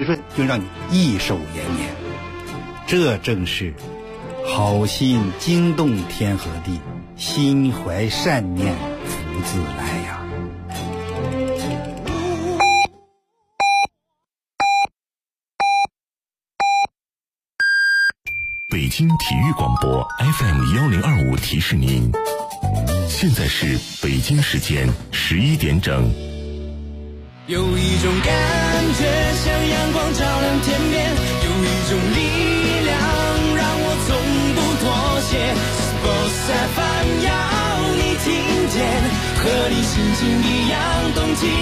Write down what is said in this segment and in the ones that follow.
润，就让你益寿延年。这正是好心惊动天和地，心怀善念福自来呀。 北京体育广播 FM1025 提示您，现在是北京时间11点整。 有一种感觉像阳光照亮天边，有一种力量让我从不妥协。Sports FM 要你听见，和你心情一样动起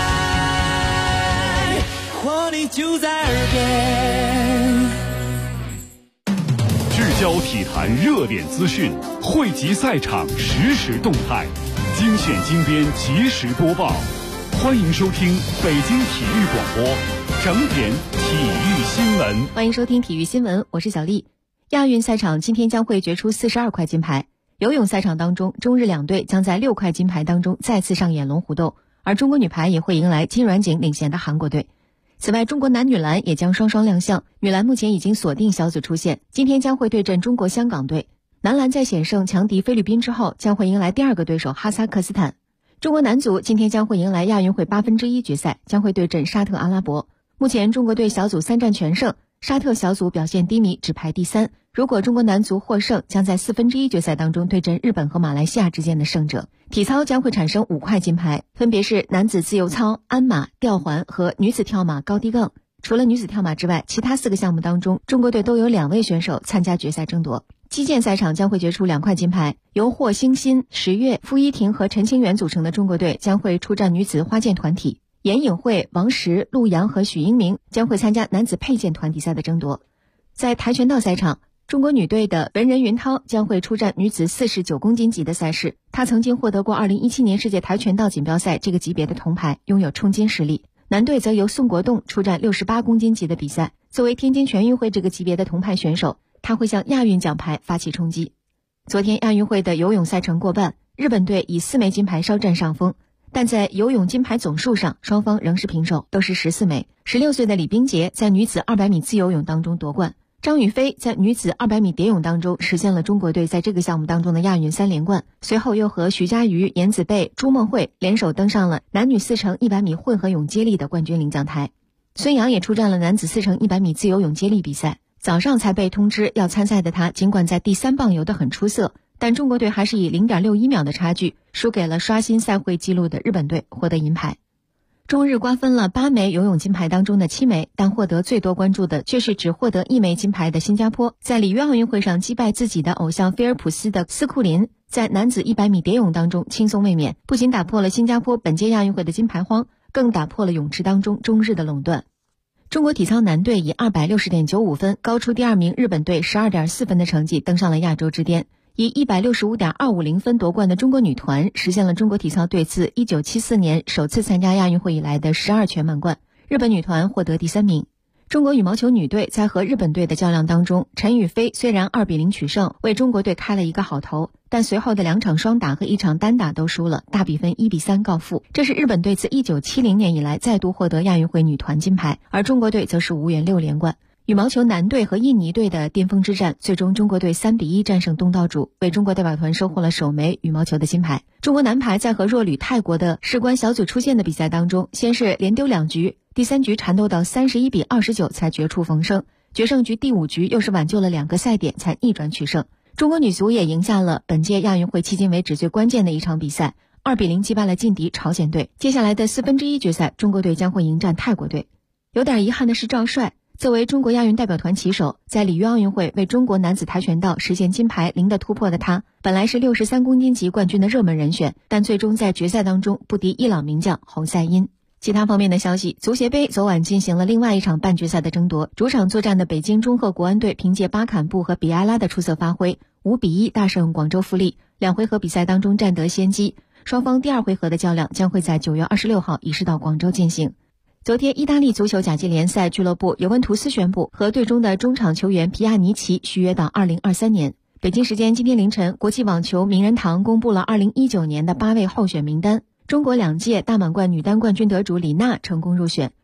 来，活力就在耳边。 聚焦体坛热点资讯，汇集赛场实时动态，精选精编及时播报。欢迎收听北京体育广播整点体育新闻。 欢迎收听体育新闻，我是小丽。亚运赛场今天将会决出42块金牌。游泳赛场当中，中日两队将在6块金牌当中再次上演龙虎斗，而中国女排也会迎来金阮景领衔的韩国队。此外，中国男女篮也将双双亮相，女篮目前已经锁定小组出线，今天将会对阵中国香港队。男篮在险胜强敌菲律宾之后，将会迎来第二个对手哈萨克斯坦。中国男足今天将会迎来亚运会1/8决赛，将会对阵沙特阿拉伯。目前中国队小组3战全胜，沙特小组表现低迷，只排第3。如果中国男足获胜，将在1/4决赛当中对阵日本和马来西亚之间的胜者。体操将会产生5块金牌，分别是男子自由操、鞍马、吊环和女子跳马高低杠。除了女子跳马之外，其他4个项目当中，中国队都有2位选手参加决赛争夺。击剑赛场将会决出2块金牌，由霍星欣、石月、傅依婷和陈清源组成的中国队将会出战女子花剑团体。严颖慧、王石、陆洋和许英明将会参加男子佩剑团体赛的争夺。在跆拳道赛场，中国女队的文人云涛将会出战女子49公斤级的赛事。她曾经获得过2017年世界跆拳道锦标赛这个级别的铜牌，拥有冲金实力。男队则由宋国栋出战68公斤级的比赛。作为天津全运会这个级别的铜牌选手，他会向亚运奖牌发起冲击。昨天亚运会的游泳赛程过半，日本队以4枚金牌稍占上风，但在游泳金牌总数上，双方仍是平手，都是14枚。16岁的李冰洁在女子200米自由泳当中夺冠，张雨霏在女子200米蝶泳当中实现了中国队在这个项目当中的亚运3连冠，随后又和徐嘉余、颜子贝、朱梦慧联手登上了男女4乘100米混合泳接力的冠军领奖台。孙杨也出战了男子4乘100米自由泳接力比赛，早上才被通知要参赛的他，尽管在第3棒游得很出色，但中国队还是以 0.61 秒的差距输给了刷新赛会纪录的日本队，获得银牌。中日瓜分了8枚游泳金牌当中的7枚，但获得最多关注的却是只获得1枚金牌的新加坡，在里约奥运会上击败自己的偶像菲尔普斯的斯库林，在男子100米蝶泳当中轻松卫冕，不仅打破了新加坡本届亚运会的金牌荒，更打破了泳池当中中日的垄断。中国体操男队以 260.95 分高出第2名日本队 12.4 分的成绩登上了亚洲之巅，以 165.250 分夺冠的中国女团实现了中国体操队自1974年首次参加亚运会以来的12全满贯，日本女团获得第3名。中国羽毛球女队在和日本队的较量当中，陈雨菲虽然2-0取胜，为中国队开了一个好头，但随后的2场双打和1场单打都输了，大比分1-3告负。这是日本队自1970年以来再度获得亚运会女团金牌，而中国队则是无缘6连冠。羽毛球男队和印尼队的巅峰之战，最终中国队3-1战胜东道主，为中国代表团收获了首枚羽毛球的金牌。中国男排在和弱旅泰国的事关小组出线的比赛当中，先是连丢2局，第3局缠斗到31-29才绝处逢生，决胜局第5局又是挽救了2个赛点才逆转取胜。中国女足也赢下了本届亚运会迄今为止最关键的一场比赛，2-0击败了劲敌朝鲜队。接下来的1/4决赛，中国队将会迎战泰国队。有点遗憾的是，赵帅作为中国亚运代表团旗手，在里约奥运会为中国男子跆拳道实现金牌0的突破的他，本来是63公斤级冠军的热门人选，但最终在决赛当中不敌伊朗名将侯赛因。其他方面的消息，足协杯昨晚进行了另外一场半决赛的争夺，主场作战的北京中赫国安队凭借巴坎布和比埃拉的出色发挥，5-1大胜广州富力，2回合比赛当中占得先机。双方第2回合的较量将会在9月26号移师到广州进行。昨天，意大利足球甲级联赛俱乐部尤文图斯宣布和队中的中场球员皮亚尼奇续约到2023年。北京时间今天凌晨，国际网球名人堂公布了2019年的8位候选名单，中国2届大满贯女单冠军得主李娜成功入选，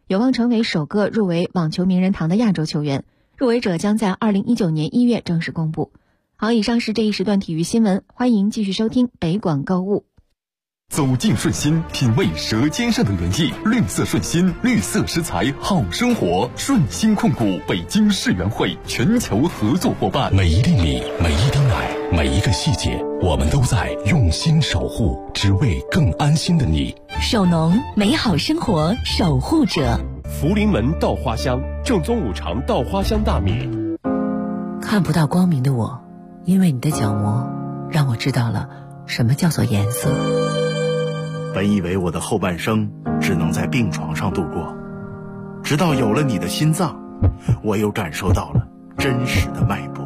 有望成为首个入围网球名人堂的亚洲球员。入围者将在2019年1月正式公布。好，以上是这一时段体育新闻，欢迎继续收听北广购物。 走进顺心，品味舌尖上的原意。绿色顺心，绿色食材，好生活。顺心控股北京世园会全球合作伙伴。 每一粒米，每一滴奶，每一个细节，我们都在用心守护，只为更安心的你。 守农，美好生活守护者。 福临门稻花香，正宗五常稻花香大米。 看不到光明的我，因为你的角膜，让我知道了什么叫做颜色。 本以为我的后半生只能在病床上度过，直到有了你的心脏，我又感受到了真实的脉搏。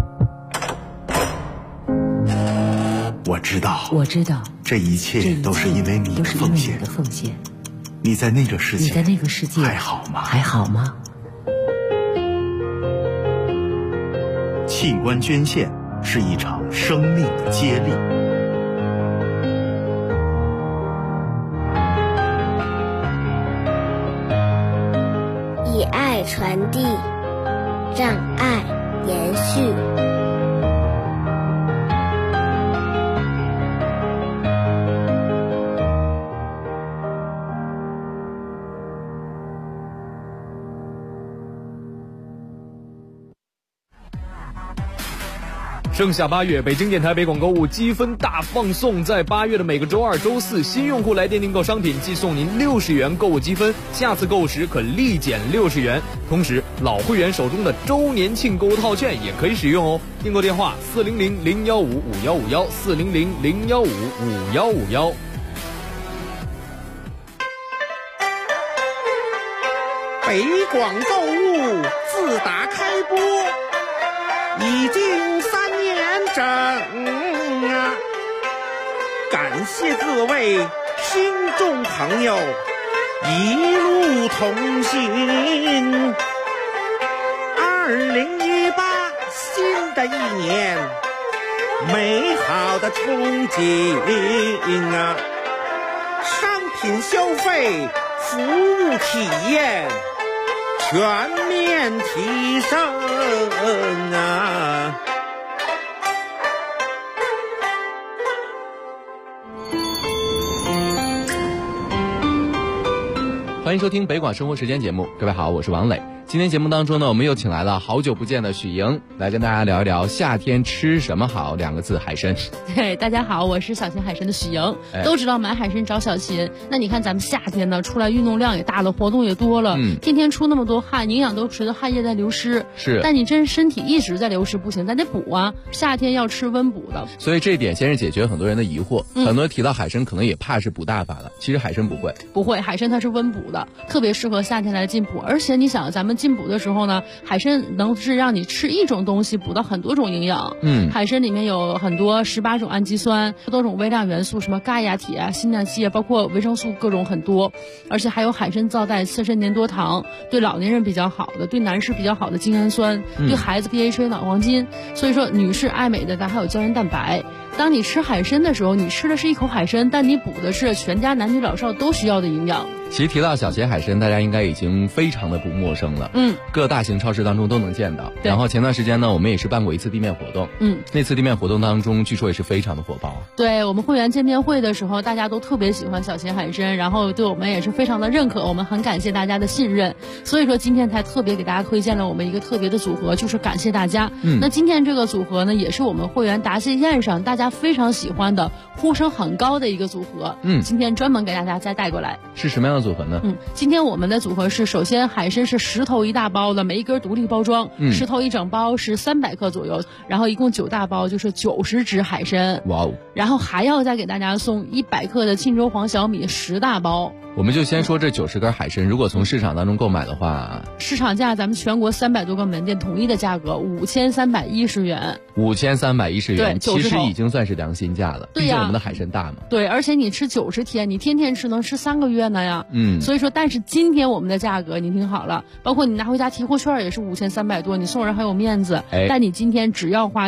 我知道，这一切都是因为你的奉献。你在那个世界还好吗？器官捐献是一场生命的接力。 以爱传递，让爱延续。 盛夏8月，北京电台北广购物积分大放送，在8月的每个周二、周四，新用户来电订购商品，即送您60元购物积分，下次购物时可立减60元。同时，老会员手中的周年庆购物套券也可以使用哦。订购电话400-015-5151，400-015-5151。 北广购物自打开播，已经3年整啊！感谢各位听众朋友一路同行。2018新的一年，美好的憧憬啊！商品消费，服务体验全面提升啊！ 欢迎收听北广生活时间节目，各位好，我是王磊。今天节目当中呢，我们又请来了好久不见的许莹，来跟大家聊一聊夏天吃什么好2个字，海参。 对，大家好，我是小秦海参的许莹。都知道买海参找小秦，那你看咱们夏天呢，出来运动量也大了，活动也多了，天天出那么多汗，营养都随着汗液在流失。 是， 但你真身体一直在流失不行，咱得补啊，夏天要吃温补的。 所以这一点先是解决很多人的疑惑，很多人提到海参可能也怕是补大法了，其实海参不会，海参它是温补的，特别适合夏天来进补。而且你想，咱们进补的时候呢，海参能是让你吃一种东西补到很多种营养。海参里面有很多18种氨基酸，多种微量元素，什么钙呀、铁啊、锌啊、硒啊，包括维生素各种很多，而且还有海参皂带、刺身粘多糖，对老年人比较好的，对男士比较好的精氨酸，对孩子 DHA 脑黄金。所以说女士爱美的咱还有胶原蛋白。当你吃海参的时候，你吃的是一口海参，但你补的是全家男女老少都需要的营养。 其实提到小秦海参，大家应该已经非常的不陌生了。各大型超市当中都能见到。然后前段时间呢，我们也是办过一次地面活动。那次地面活动当中，据说也是非常的火爆。 对，我们会员见面会的时候，大家都特别喜欢小秦海参，然后对我们也是非常的认可，我们很感谢大家的信任。所以说今天才特别给大家推荐了我们一个特别的组合，就是感谢大家。那今天这个组合呢，也是我们会员答谢宴上大家非常喜欢的、呼声很高的一个组合。今天专门给大家再带过来。 是什么样的组合呢？ 今天我们的组合是，首先海参是10头1大包的，每一根独立包装，10头1整包是300克左右，然后一共9大包就是90只海参。 哇哦！ 然后还要再给大家送100克的沁州黄小米10大包。 我们就先说这90根海参，如果从市场当中购买的话， 市场价咱们全国300多个门店统一的价格5310元。 5310元， 对， 其实已经算是良心价了。 对呀， 毕竟我们的海参大嘛。 对，而且你吃90天，你天天吃能吃3个月呢呀。所以说，但是今天我们的价格你听好了，包括你拿回家提货券也是5300多，你送人还有面子。但你今天只要花到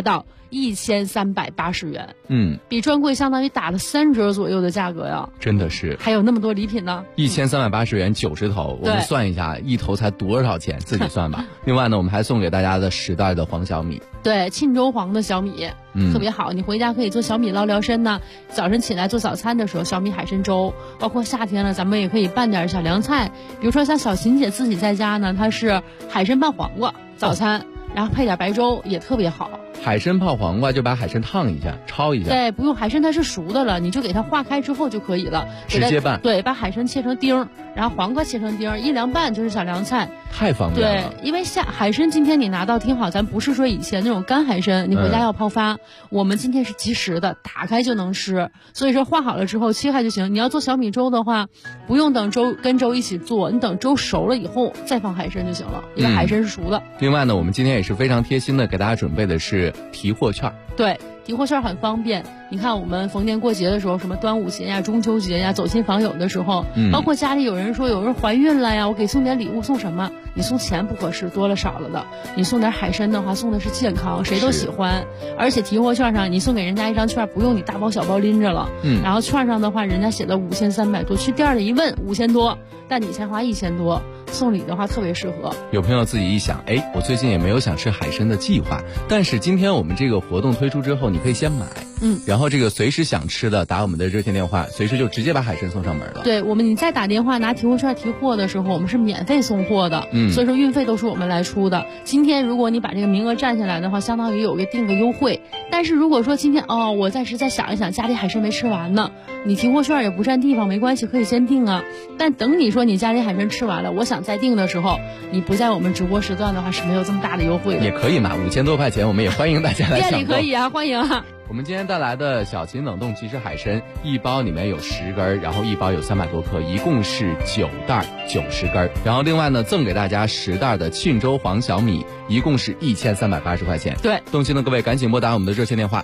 1380元，比专柜相当于打了3折左右的价格呀， 真的是。 还有那么多礼品呢 ，1380元90头，我们算一下，一头才多少钱，自己算吧。另外呢，我们还送给大家的10袋的黄小米， 对，沁州黄的小米，特别好，你回家可以做小米捞聊参呢。早晨起来做早餐的时候，小米海参粥，包括夏天了，咱们也可以拌点小凉菜，比如说像小琴姐自己在家呢，她是海参拌黄瓜早餐，然后配点白粥也特别好。 海参泡黄瓜就把海参烫一下，焯一下。 对，不用，海参它是熟的了，你就给它化开之后就可以了， 直接拌。 对，把海参切成丁，然后黄瓜切成丁，一凉拌就是小凉菜， 太方便了。 对，因为海参今天你拿到听好，咱不是说以前那种干海参，你回家要泡发，我们今天是即食的，打开就能吃。所以说化好了之后切开就行。你要做小米粥的话，不用等粥跟粥一起做，你等粥熟了以后再放海参就行了，因为海参是熟的。 另外呢，我们今天也是非常贴心的给大家准备的是提货券。 对，提货券很方便。你看我们逢年过节的时候，什么端午节呀、中秋节呀，走亲访友的时候，包括家里有人说有人怀孕了呀，我给送点礼物，送什么？你送钱不合适，多了少了的。你送点海参的话，送的是健康，谁都喜欢。而且提货券上你送给人家一张券，不用你大包小包拎着了。然后券上的话，人家写了5300多，去店里一问5000多，但你才花1000多，送礼的话特别适合。 有朋友自己一想，我最近也没有想吃海参的计划，但是今天我们这个活动推出之后，你可以先买。然后这个随时想吃的打我们的热线电话，随时就直接把海参送上门了。 对，你再打电话拿提货券提货的时候，我们是免费送货的，所以说运费都是我们来出的。今天如果你把这个名额占下来的话，相当于有个定个优惠。但是如果说今天我暂时再想一想，家里海参没吃完呢，你提货券也不占地方，没关系，可以先定啊。但等你说你家里海参吃完了，我想再定的时候，你不在我们直播时段的话是没有这么大的优惠的。 也可以嘛，5000多块钱，我们也欢迎大家来抢购。 店里可以啊，欢迎啊。 我们今天带来的小秦冷冻即食海参，一包里面有10根，然后一包有300多克，一共是9袋90根。然后另外呢，赠给大家10袋的沁州黄小米，一共是1380块钱。 对， 动心的各位赶紧拨打我们的热线电话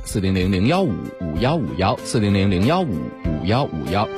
400-015-5151，400-015-5151。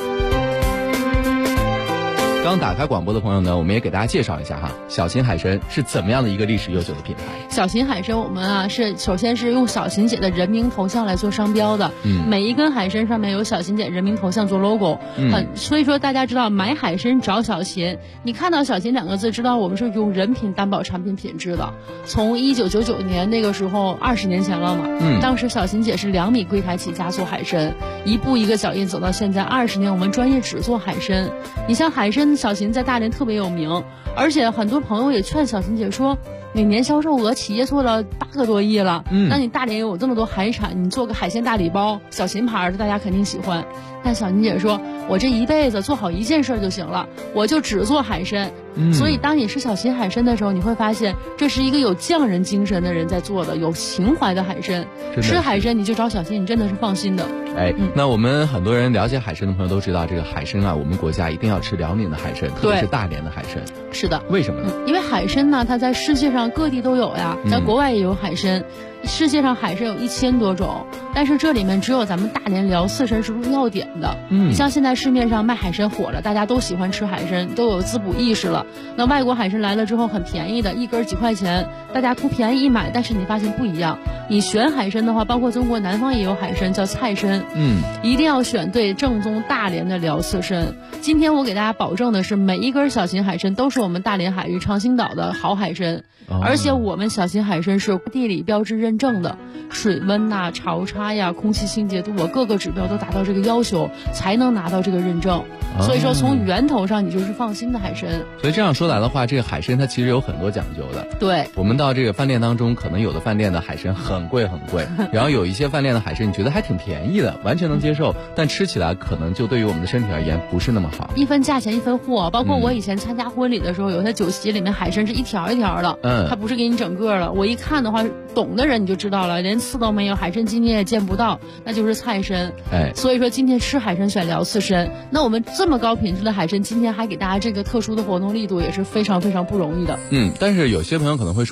刚打开广播的朋友呢，我们也给大家介绍一下哈，小秦海参是怎么样的一个历史悠久的品牌。 小秦海参我们首先是用小秦姐的人名头像来做商标的，每一根海参上面有小秦姐人名头像做 logo，所以说大家知道买海参找小秦，你看到小秦2个字，知道我们是用人品担保产品品质的。从1999年那个时候20年前了嘛，当时小秦姐是2米柜台起家做海参，一步一个脚印走到现在20年，我们专业只做海参。你像海参小秦在大连特别有名，而且很多朋友也劝小秦姐说，你年销售额企业做了8个多亿了，那你大连有这么多海产，你做个海鲜大礼包，小秦牌的大家肯定喜欢。但小秦姐说，我这一辈子做好一件事就行了，我就只做海参。所以当你吃小秦海参的时候，你会发现这是一个有匠人精神的人在做的，有情怀的海参。吃海参你就找小秦，你真的是放心的。 那我们很多人了解海参的朋友都知道，这个海参啊，我们国家一定要吃辽宁的海参，特别是大连的海参。 是的。 为什么呢？ 因为海参呢，它在世界上各地都有呀，在国外也有海参。世界上海参有1000多种，但是这里面只有咱们大连辽四参是入药典的。你像现在市面上卖海参火了，大家都喜欢吃海参，都有滋补意识了。那外国海参来了之后很便宜的，一根几块钱，大家图便宜一买，但是你发现不一样。你选海参的话，包括中国南方也有海参叫菜参，一定要选对正宗大连的辽四参。今天我给大家保证的是，每一根小秦海参都是我们大连海域长兴岛的好海参，而且我们小秦海参是地理标志认证的，水温呐、潮差呀、空气清洁度各个指标都达到这个要求，才能拿到这个认证。所以说从源头上你就是放心的海参。 所以这样说来的话，这个海参它其实有很多讲究的。 对， 我们到这个饭店当中，可能有的饭店的海参很贵很贵，然后有一些饭店的海参你觉得还挺便宜的，完全能接受，但吃起来可能就对于我们的身体而言不是那么好。 一分价钱一分货，包括我以前参加婚礼的时候，有些酒席里面海参是一条一条的，它不是给你整个的。我一看的话，懂的人你就知道了，连刺都没有，海参筋你也见不到，那就是菜参。所以说今天吃海参选辽四参，那我们这么高品质的海参，今天还给大家这个特殊的活动力度，也是非常非常不容易的。 但是有些朋友可能会说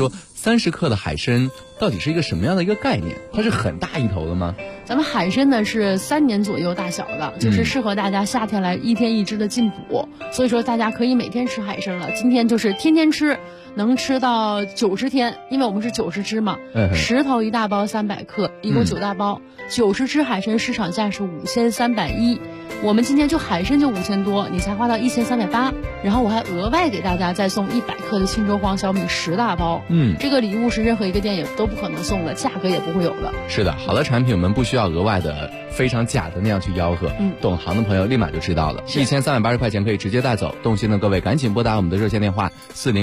30克的海参到底是一个什么样的一个概念？它是很大一头的吗？ 咱们海参呢是3年左右大小的，就是适合大家夏天来1天1只的进补，所以说大家可以每天吃海参了。今天就是天天吃，能吃到90天，因为我们是90只嘛，10头1大包300克，一共9大包，90只海参市场价是5310，我们今天就海参就5000多，你才花到1380，然后我还额外给大家再送100克的青州黄小米10大包，这个礼物是任何一个店也都不可能送的，价格也不会有的。 是的，好的产品我们不需要额外的非常假的那样去吆喝，懂行的朋友立马就知道了，1380块钱可以直接带走。动心的各位赶紧拨打我们的热线电话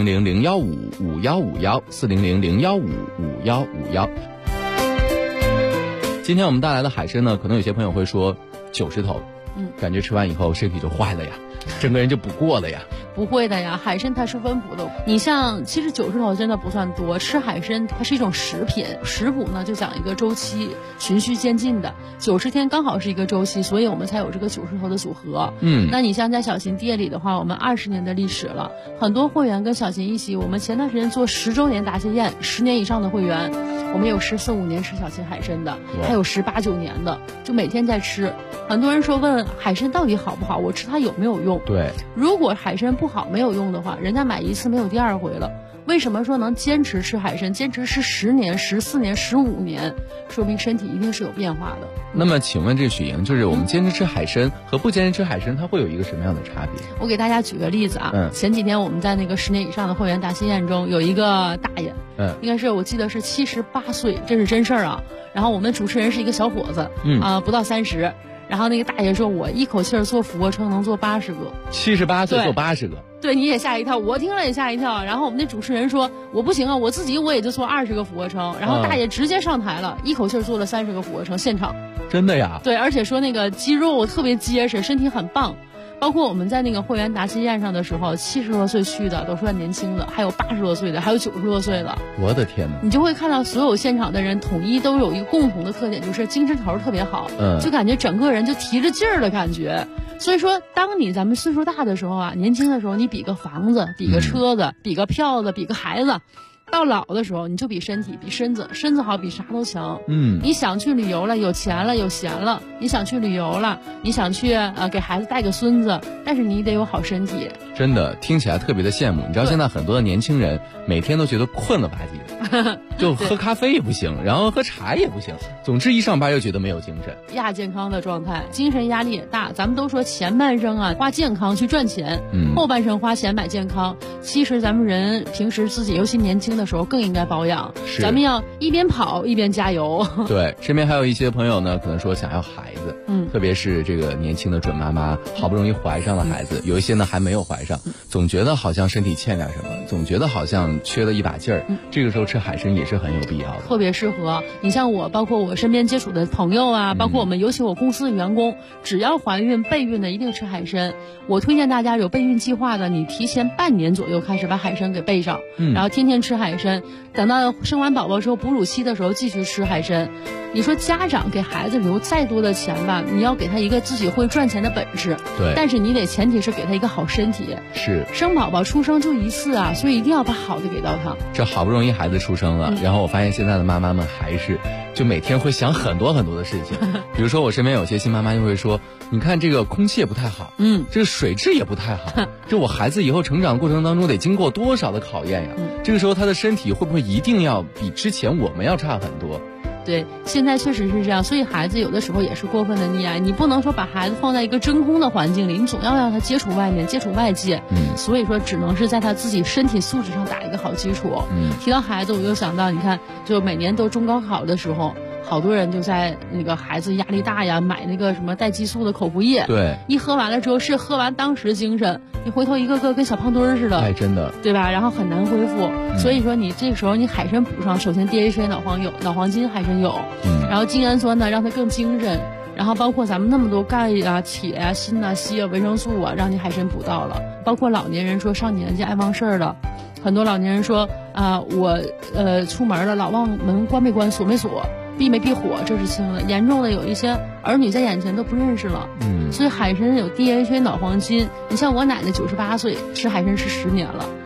400-015-5151，400-015-5151。今天我们带来的海参呢，可能有些朋友会说90头，感觉吃完以后身体就坏了呀，整个人就不过了呀。 不会的呀，海参它是温补的。你像其实90头真的不算多，吃海参它是一种食品，食补呢就讲一个周期，循序渐进的，90天刚好是一个周期，所以我们才有这个90头的组合。那你像在小琴店里的话，我们20年的历史了，很多会员跟小琴一起，我们前段时间做10周年答谢宴，10年以上的会员，我们有14、15年吃小琴海参的，还有18、19年的，就每天在吃。很多人说问海参到底好不好，我吃它有没有用？ 对， 如果海参不好没有用的话，人家买1次没有第2回了。为什么说能坚持吃海参，坚持吃10年、14年、15年，说明身体一定是有变化的。 那么请问这许莹，就是我们坚持吃海参和不坚持吃海参，它会有一个什么样的差别？ 我给大家举个例子啊，前几天我们在那个10年以上的会员答谢宴中，有一个大爷，应该是我记得是78岁，这是真事儿啊。然后我们主持人是一个小伙子，不到30。然后那个大爷说，我一口气儿做俯卧撑能做80个 ，78岁做80个， 对，你也吓一跳，我听了也吓一跳。然后我们那主持人说，我不行啊，我自己我也就做20个俯卧撑。然后大爷直接上台了，一口气儿做了30个俯卧撑，现场。 真的呀？ 对，而且说那个肌肉特别结实，身体很棒。包括我们在那个会员答谢宴上的时候，70多岁去的都算年轻的，还有80多岁的，还有90多岁的。 我的天哪！ 你就会看到所有现场的人统一都有一个共同的特点，就是精神头特别好，就感觉整个人就提着劲儿的感觉。所以说，当咱们岁数大的时候啊，年轻的时候你比个房子，比个车子，比个票子，比个孩子。到老的时候，你就比身体，比身子好，比啥都强。你想去旅游了，有钱了，有闲了，你想去旅游了，你想去给孩子带个孙子，但是你得有好身体。 真的听起来特别的羡慕。你知道现在很多的年轻人每天都觉得困了吧唧的，就喝咖啡也不行，然后喝茶也不行，总之一上班又觉得没有精神， 亚健康的状态，精神压力也大。咱们都说前半生啊花健康去赚钱，后半生花钱买健康。其实咱们人平时自己尤其年轻的时候更应该保养，咱们要一边跑一边加油。 对，身边还有一些朋友呢，可能说想要孩子，特别是这个年轻的准妈妈，好不容易怀上了孩子，有一些呢还没有怀上，总觉得好像身体欠点什么，总觉得好像缺了一把劲儿，这个时候吃海参也是很有必要的， 特别适合。你像我，包括我身边接触的朋友啊，包括我们尤其我公司的员工，只要怀孕备孕的一定吃海参。我推荐大家有备孕计划的，你提前半年左右开始把海参给备上，然后天天吃海参，等到生完宝宝之后哺乳期的时候继续吃海参。你说家长给孩子留再多的钱吧，你要给他一个自己会赚钱的本事， 对， 但是你得前提是给他一个好身体。 是， 生宝宝出生就一次啊，所以一定要把好的给到他。 这好不容易孩子出生了，然后我发现现在的妈妈们还是就每天会想很多很多的事情，比如说我身边有些新妈妈就会说，你看这个空气也不太好，这个水质也不太好，这我孩子以后成长过程当中得经过多少的考验呀？这个时候他的身体会不会一定要比之前我们要差很多？ 对，现在确实是这样，所以孩子有的时候也是过分的溺爱，你不能说把孩子放在一个真空的环境里，你总要让他接触外面，接触外界，所以说只能是在他自己身体素质上打一个好基础。提到孩子，我就想到，你看，就每年都中高考的时候，好多人就在那个孩子压力大呀，买那个什么带激素的口服液， 对， 一喝完了之后是喝完当时精神，你回头一个个跟小胖墩儿似的， 哎，真的， 对吧？然后很难恢复，所以说你这个时候你海参补上，首先 DHA 脑黄金海参有，然后精氨酸呢让它更精神，然后包括咱们那么多钙啊、铁啊、锌啊、硒啊、维生素啊，让你海参补到了。包括老年人说上年纪爱忘事儿了，很多老年人说我出门了老忘门关没关锁没锁。避没避火，这是轻的，严重的有一些儿女在眼前都不认识了。所以海参有 DHA 脑黄金。你像我奶奶98岁，吃海参吃10年了。哇！我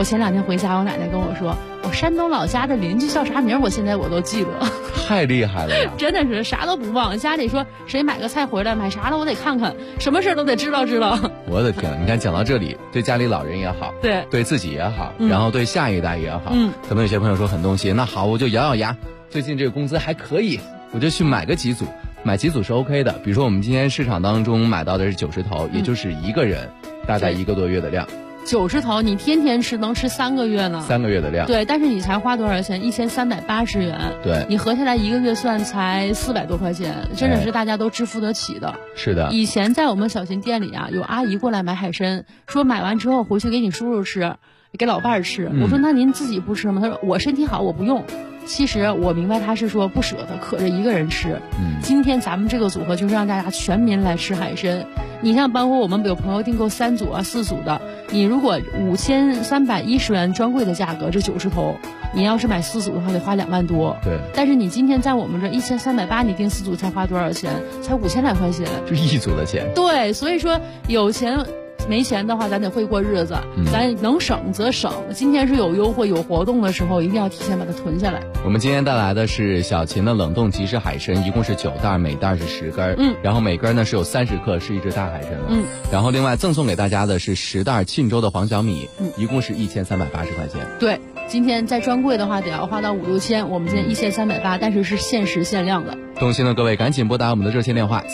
我前2天回家，我奶奶跟我说，我山东老家的邻居叫啥名，我现在都记得。 太厉害了呀！ 真的是啥都不忘。家里说谁买个菜回来，买啥了我得看看，什么事都得知道。 我的天，你看讲到这里，对家里老人也好，对自己也好，然后对下一代也好，可能有些朋友说很动心，那好，我就咬咬牙，最近这个工资还可以，我就去买个几组。买几组是 OK 的，比如说我们今天市场当中买到的是90头，也就是一个人大概1个多月的量。 90头你天天吃能吃3个月呢。 3个月的量。 对，但是你才花多少钱？1380元。 对， 你合下来1个月算才400多块钱，真的是大家都支付得起的。 是的。 以前在我们小秦店里啊，有阿姨过来买海参，说买完之后回去给你叔叔吃，给老伴儿吃。我说那您自己不吃吗？他说我身体好，我不用。其实我明白他是说不舍得，可着一个人吃。今天咱们这个组合就是让大家全民来吃海参。你像包括我们有朋友订购3组啊、4组的，你如果5310元专柜的价格，这90头，你要是买4组的话得花2万多。 对。 但是你今天在我们这1380，你订4组才花多少钱？才5000来块钱。 就1组的钱。 对，所以说有钱。没钱的话，咱得会过日子，咱能省则省。今天是有优惠、有活动的时候，一定要提前把它囤下来。 我们今天带来的是小秦的冷冻即食海参，一共是9袋，每袋是10根，然后每根呢是有30克，是一只大海参了。然后另外赠送给大家的是10袋沁州的黄小米，一共是1380块钱。 对，今天在专柜的话得要花到5、6千，我们今天1380，但是是限时限量的。 动心的各位赶紧拨打我们的热线电话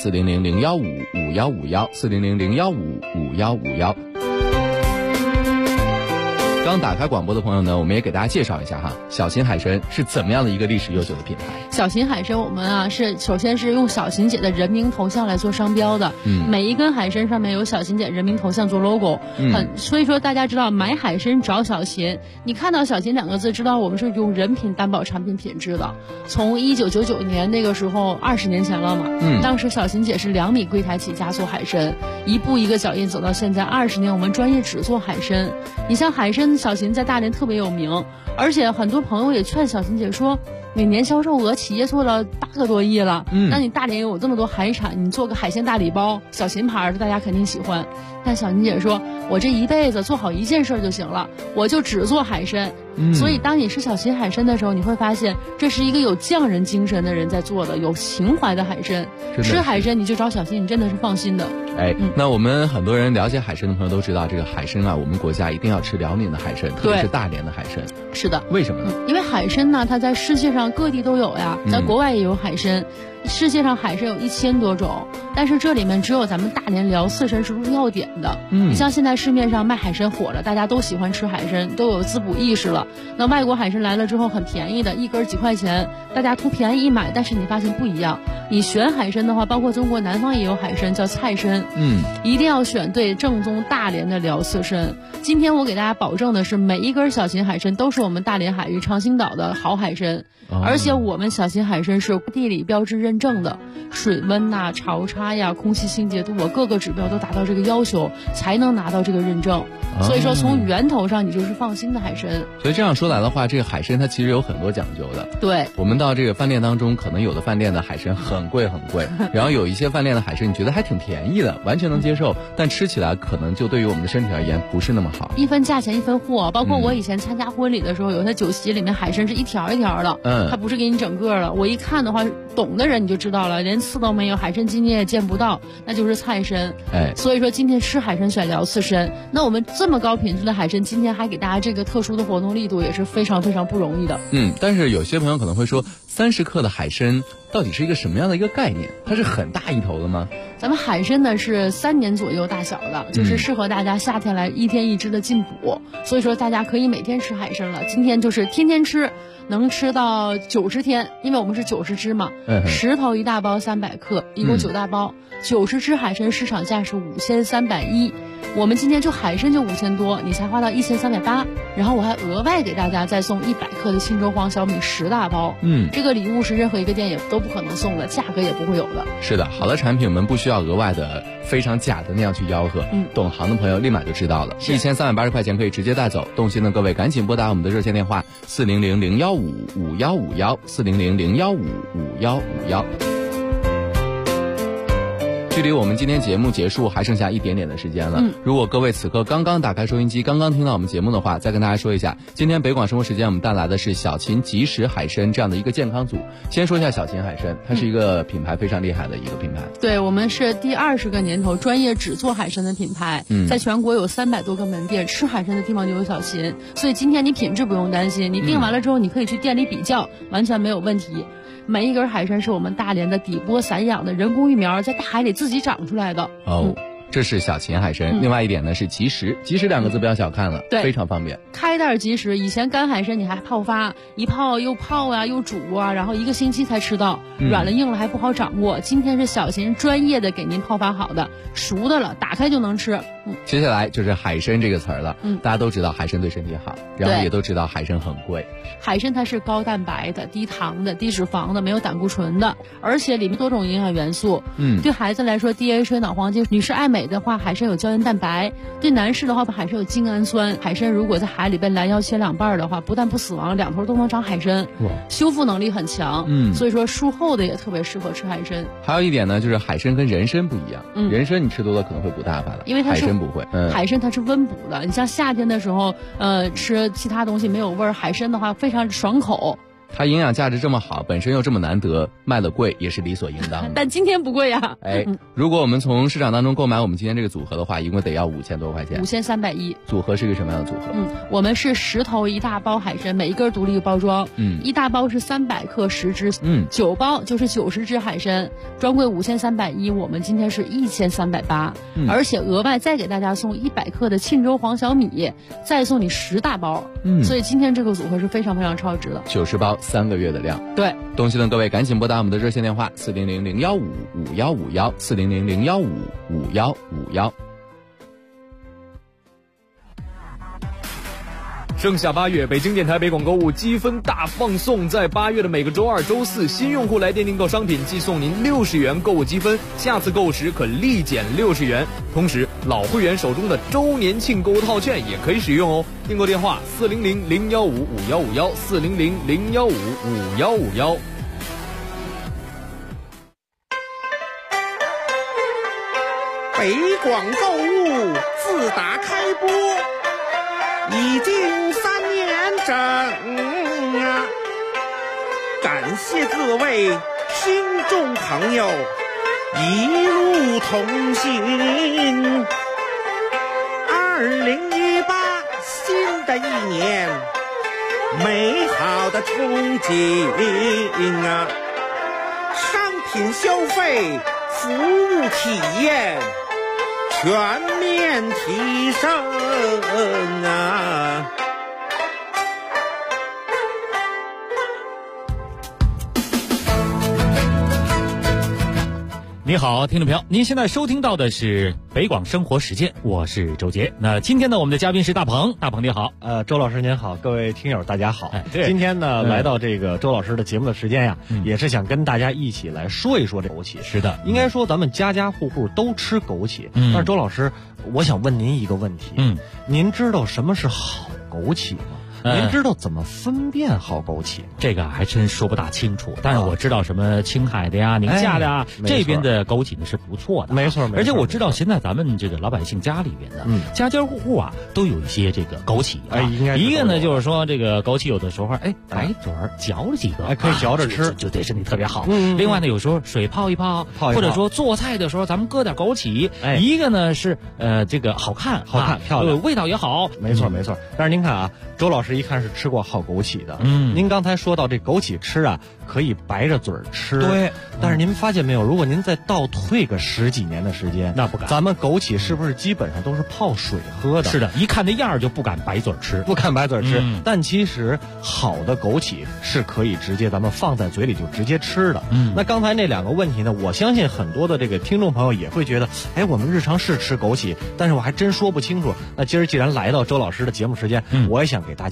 400-015-5151，400-015-5151。刚打开广播的朋友呢，我们也给大家介绍一下哈，小秦海参是怎么样的一个历史悠久的品牌。 小秦海参我们啊是首先是用小秦姐的人名头像来做商标的，每一根海参上面有小秦姐人名头像做 logo，所以说大家知道买海参找小秦，你看到小秦2个字知道我们是用人品担保产品品质的。从1999年那个时候20年前了嘛，当时小秦姐是2米柜台起家做海参，一步一个脚印走到现在20年，我们专业只做海参。你像海参小秦在大连特别有名，而且很多朋友也劝小秦姐说，每年销售额企业做了8个多亿了，那你大连有这么多海产，你做个海鲜大礼包，小秦牌的大家肯定喜欢。但小秦姐说，我这一辈子做好一件事就行了，我就只做海参。所以当你吃小秦海参的时候，你会发现这是一个有匠人精神的人在做的，有情怀的海参。吃海参你就找小秦，你真的是放心的。 那我们很多人了解海参的朋友都知道，这个海参啊，我们国家一定要吃辽宁的海参，特别是大连的海参。 是的。 为什么呢？ 因为海参呢，它在世界上各地都有呀，在国外也有海参。世界上海参有1000多种，但是这里面只有咱们大连辽刺参是入药典的。你像现在市面上卖海参火了，大家都喜欢吃海参，都有滋补意识了。那外国海参来了之后很便宜的，一根几块钱，大家图便宜一买，但是你发现不一样。你选海参的话，包括中国南方也有海参叫菜参，一定要选对正宗大连的辽刺参。今天我给大家保证的是，每一根小秦海参都是我们大连海域长兴岛的好海参，而且我们小秦海参是地理标志认证的，水温呐、潮差呀、空气清洁度啊，各个指标都达到这个要求，才能拿到这个认证。所以说从源头上你就是放心的海参。 所以这样说来的话，这个海参它其实有很多讲究的。 对， 我们到这个饭店当中，可能有的饭店的海参很贵很贵，然后有一些饭店的海参你觉得还挺便宜的，完全能接受，但吃起来可能就对于我们的身体而言不是那么好。 一分价钱一分货，包括我以前参加婚礼的时候，有些酒席里面海参是一条一条的，它不是给你整个的。我一看的话，懂的人你就知道了，连刺都没有，海参筋你也见不到，那就是菜参。所以说今天吃海参选辽刺参，那我们这么高品质的海参，今天还给大家这个特殊的活动力度，也是非常非常不容易的。 但是有些朋友可能会说，30克的海参到底是一个什么样的一个概念？它是很大一头的吗？ 咱们海参呢是3年左右大小的，就是适合大家夏天来1天1只的进补，所以说大家可以每天吃海参了。今天就是天天吃，能吃到90天，因为我们是90只嘛，10头1大包300克，一共9大包，90只海参市场价是5310，我们今天就海参就5000多，你才花到1380，然后我还额外给大家再送100克的沁州黄小米10大包，这个礼物是任何一个店也都不可能送的，价格也不会有的。 是的，好的产品我们不需要额外的非常假的那样去吆喝，懂行的朋友立马就知道了，1380块钱可以直接带走。动心的各位赶紧拨打我们的热线电话400-015-5151，400-015-5151。 距离我们今天节目结束还剩下一点点的时间了。如果各位此刻刚刚打开收音机，刚刚听到我们节目的话，再跟大家说一下，今天北广生活时间我们带来的是小秦即食海参这样的一个健康组。先说一下小秦海参，它是一个品牌非常厉害的一个品牌。 对，我们是第20个年头专业只做海参的品牌，在全国有300多个门店，吃海参的地方就有小秦，所以今天你品质不用担心，你订完了之后你可以去店里比较，完全没有问题。每一根海参是我们大连的底波散养的人工育苗，在大海里自己长出来的。 这是小秦海参。另外一点呢是即食，即食2个字不要小看了，非常方便。 开袋即食，以前干海参你还泡发，一泡又泡啊又煮啊，然后1个星期才吃到，软了硬了还不好掌握。今天是小秦专业的给您泡发好的，熟的了，打开就能吃。 接下来就是海参这个词儿了。大家都知道海参对身体好，然后也都知道海参很贵。 海参它是高蛋白的、低糖的、低脂肪的、没有胆固醇的，而且里面多种营养元素。对孩子来说 DHA 脑黄金，女士爱美的话，海参有胶原蛋白；对男士的话，海参有精氨酸。海参如果在海里被拦腰切2半的话，不但不死亡，2头都能长海参，修复能力很强。所以说术后的也特别适合吃海参。 还有一点呢，就是海参跟人参不一样。人参你吃多了可能会补大发的， 因为它是海参不会。 海参它是温补的，你像夏天的时候，吃其他东西没有味儿，海参的话非常爽口。 它营养价值这么好，本身又这么难得，卖的贵也是理所应当的。 但今天不贵呀。 如果我们从市场当中购买我们今天这个组合的话，一共得要5000多块钱。 5310。 组合是一个什么样的组合？ 我们是10头1大包海参，每一根独立包装。1大包是300克10只，9包就是90只海参，专柜5310，我们今天是1380，而且额外再给大家送100克的沁州黄小米，再送你10大包。所以今天这个组合是非常非常超值的。 90包3个月的量。 对， 东西的各位赶紧拨打我们的热线电话400-015-5151，400-015-5151。 盛夏8月，北京电台北广购物积分大放送，在8月的每个周2、周4，新用户来电订购商品，即送您60元购物积分，下次购物时可立减60元。同时，老会员手中的周年庆购物套券也可以使用哦。订购电话400-015-5151，400-015-5151。 北广购物自打开播已经3年整啊！感谢各位听众朋友一路同行。2018新的一年，美好的憧憬啊！商品消费、服务体验全面提升啊！ 你好，听众朋友，您现在收听到的是北广生活实践，我是周杰。那今天呢，我们的嘉宾是大鹏，大鹏你好。 周老师您好，各位听友大家好。今天呢，来到这个周老师的节目的时间呀，也是想跟大家一起来说一说这枸杞。 是的， 应该说咱们家家户户都吃枸杞。但是周老师，我想问您一个问题。您知道什么是好枸杞吗？您知道怎么分辨好枸杞吗？ 这个还真说不大清楚，但是我知道什么青海的呀、宁夏的呀，这边的枸杞呢是不错的， 没错。 而且我知道现在咱们这个老百姓家里边的，家家户户啊都有一些这个枸杞。 应该一个呢就是说这个枸杞有的时候白嘴儿嚼了几个， 可以嚼着吃， 就对身体特别好。另外呢，有时候水泡一泡，或者说做菜的时候咱们搁点枸杞。一个呢是这个好看漂亮， 味道也好。 没错。但是您看啊，周老师一看是吃过好枸杞的。您刚才说到这枸杞吃啊，可以白着嘴吃。 对。 但是您发现没有，如果您再倒退个10几年的时间， 那不敢。 咱们枸杞是不是基本上都是泡水喝的？ 是的，一看那样就不敢白嘴吃。 但其实好的枸杞是可以直接咱们放在嘴里就直接吃的。那刚才那2个问题呢，我相信很多的这个听众朋友也会觉得，我们日常是吃枸杞，但是我还真说不清楚。那今儿既然来到周老师的节目时间，我也想给大家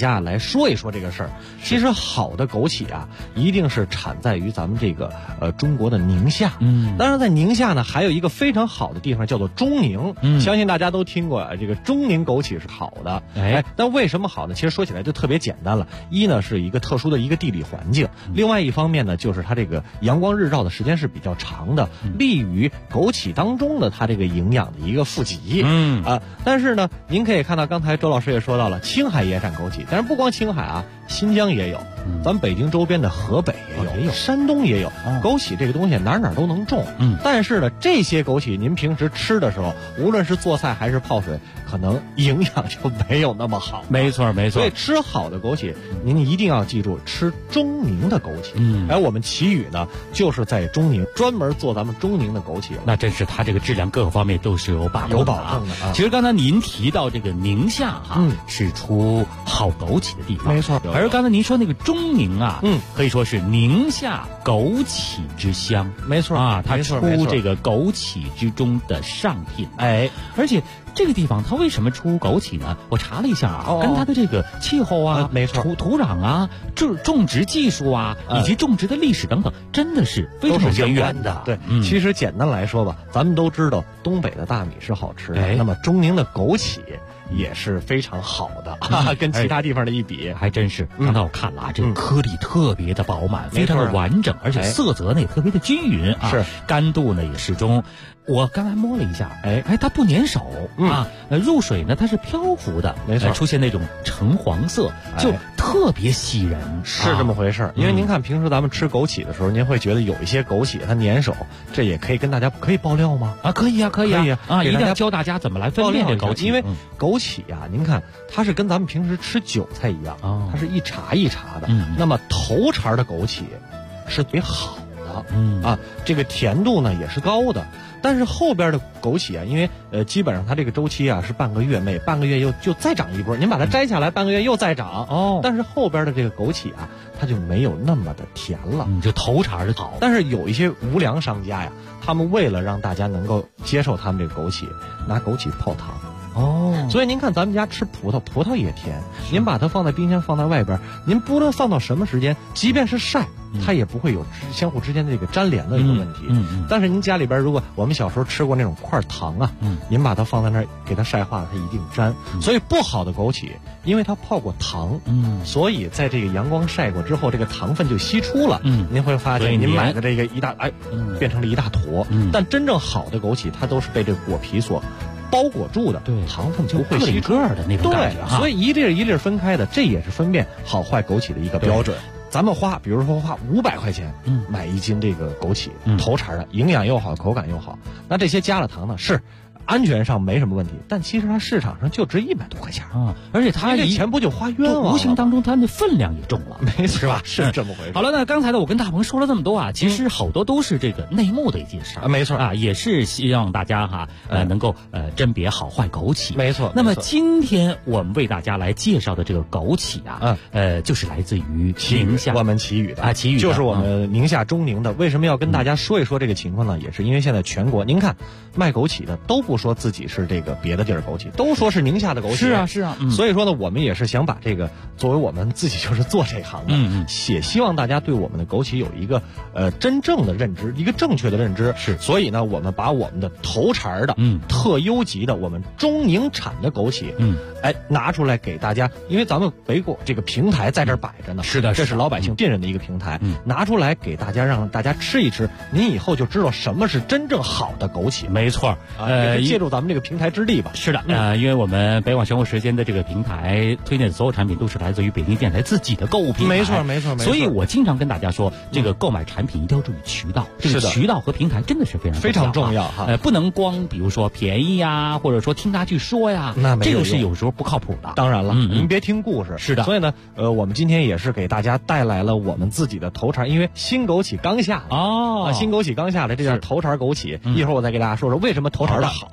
家来说一说这个事儿。其实好的枸杞啊，一定是产在于咱们这个中国的宁夏。当然在宁夏呢，还有一个非常好的地方叫做中宁。相信大家都听过这个中宁枸杞是好的。但为什么好呢？其实说起来就特别简单了。一呢是一个特殊的一个地理环境，另外一方面呢就是它这个阳光日照的时间是比较长的，利于枸杞当中的它这个营养的一个富集。但是呢，您可以看到刚才周老师也说到了，青海也产枸杞，但是不光青海啊，新疆也有，咱们北京周边的河北也有，山东也有。枸杞这个东西哪哪都能种。但是呢，这些枸杞您平时吃的时候，无论是做菜还是泡水，可能营养就没有那么好。 没错。 所以吃好的枸杞，您一定要记住吃中宁的枸杞。而我们奇宇呢，就是在中宁专门做咱们中宁的枸杞。 那真是它这个质量各个方面都是有把控的。 有保证的啊。 其实刚才您提到这个宁夏是出好枸杞的地方， 没错。 而刚才您说那个中宁啊，可以说是宁夏枸杞之乡， 没错啊，它出这个枸杞之中的上品。而且这个地方它为什么出枸杞呢？我查了一下啊，跟它的这个气候啊， 没错， 土壤啊，种植技术啊，以及种植的历史等等，真的是非常渊源的。 对，其实简单来说吧，咱们都知道东北的大米是好吃的，那么中宁的枸杞也是非常好的，跟其他地方的一比， 还真是。刚才我看了啊，这个颗粒特别的饱满，非常的完整，而且色泽呢也特别的均匀啊，干度呢也适中。我刚才摸了一下，它不粘手啊，入水呢它是漂浮的， 没错， 出现那种橙黄色，就特别吸人， 是这么回事。因为您看平时咱们吃枸杞的时候，您会觉得有一些枸杞它粘手，这也可以跟大家可以爆料吗？ 可以啊，一定要教大家怎么来分辨这枸杞。 因为枸杞啊，您看它是跟咱们平时吃韭菜一样，它是一茬一茬的。那么头茬的枸杞是最好的，这个甜度呢也是高的。但是后边的枸杞啊，因为基本上它这个周期啊是半个月，每半个月就再长一波，您把它摘下来，半个月又再长。但是后边的这个枸杞啊，它就没有那么的甜了， 就头茬的好。 但是有一些无良商家呀，他们为了让大家能够接受他们这个枸杞，拿枸杞泡糖。所以您看咱们家吃葡萄也甜，您把它放在冰箱放在外边，您不论放到什么时间，即便是晒，它也不会有相互之间的这个粘连的一个问题。但是您家里边如果我们小时候吃过那种块糖啊，您把它放在那儿给它晒化了，它一定粘。所以不好的枸杞，因为它泡过糖，所以在这个阳光晒过之后，这个糖分就析出了。您会发现您买的这个变成了一大坨。但真正好的枸杞，它都是被这个果皮所包裹住的，糖分不会吸个的那种感觉。 所以一粒一粒分开的，这也是分辨好坏枸杞的一个标准。咱们比如说花500块钱，买一斤这个枸杞，头茬的，营养又好，口感又好。那这些加了糖呢，是安全上没什么问题，但其实它市场上就值100多块钱啊！而且它这钱不就花冤枉了？ 无形当中它的分量也重了， 没错， 是吧？ 是这么回事。 好了，那刚才呢，我跟大鹏说了这么多啊，其实好多都是这个内幕的一件事没错啊，也是希望大家能够甄别好坏枸杞， 没错。 那么今天我们为大家来介绍的这个枸杞啊，就是来自于宁夏， 我们奇宇的啊，奇宇就是我们宁夏中宁的。为什么要跟大家说一说这个情况呢？也是因为现在全国，您看卖枸杞的都不说自己是这个别的地儿枸杞，都说是宁夏的枸杞。 是啊。 所以说呢，我们也是想把这个作为我们自己就是做这行的，也希望大家对我们的枸杞有一个真正的认知，一个正确的认知。 是， 所以呢，我们把我们的头茬的，特优级的我们中宁产的枸杞，拿出来给大家，因为咱们北果这个平台在这儿摆着呢， 是的， 这是老百姓信任的一个平台，拿出来给大家，让大家吃一吃，您以后就知道什么是真正好的枸杞。 没错， 借助咱们这个平台之力吧。 是的，因为我们北广生活时间的这个平台推荐的所有产品都是来自于北京电台自己的购物平台。 没错。 所以我经常跟大家说，这个购买产品一定要注意渠道，这个渠道和平台真的是非常重要哈。 不能光比如说便宜呀，或者说听他去说呀，这个是有时候不靠谱的。 当然了，您别听故事。 是的。 所以呢，我们今天也是给大家带来了我们自己的头茬，因为新枸杞刚下来新枸杞刚下来，这叫头茬枸杞。一会儿我再给大家说说为什么头茬的好。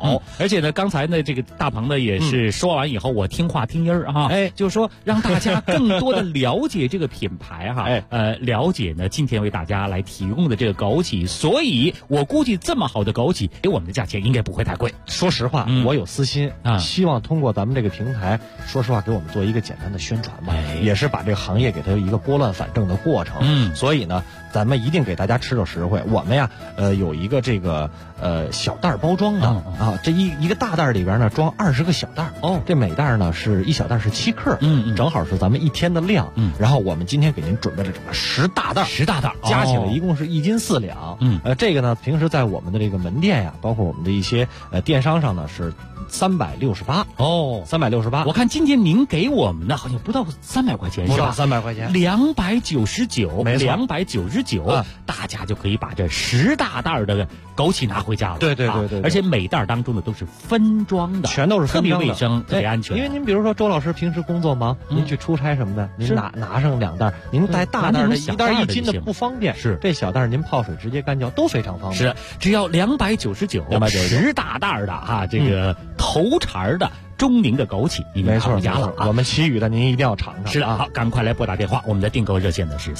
而且呢，刚才呢，这个大鹏呢也是说完以后，我听话听音儿哈，就是说让大家更多的了解这个品牌哈，了解呢今天为大家来提供的这个枸杞，所以我估计这么好的枸杞给我们的价钱应该不会太贵。 说实话，我有私心啊，希望通过咱们这个平台，说实话给我们做一个简单的宣传吧，也是把这个行业给它一个拨乱反正的过程。所以呢，咱们一定给大家吃着实惠。我们呀，有一个这个小袋包装的啊，这一个大袋里边呢装20个小袋这每袋呢是1小袋是7克，正好是咱们1天的量。然后我们今天给您准备了整个10大袋，加起来一共是1斤4两。这个呢，平时在我们的这个门店呀，包括我们的一些电商上呢是368 368。 我看今天您给我们的好像不到300块钱， 不到300块钱 ，299， 没错 ，299，大家就可以把这10大袋的枸杞拿回家了。 对， 而且每袋当中的都是分装的， 全都是分装的， 特别卫生，特别安全。 因为您比如说周老师平时工作忙，您去出差什么的，您拿上2袋，您带大袋的1袋1斤的不方便， 是这小袋您泡水直接干嚼都非常方便。 是，只要299，10大袋的啊，这个头茬的中宁的枸杞，你们拿回家了啊。 我们其余的您一定要尝尝。 是的，好，赶快来拨打电话，我们的订购热线呢是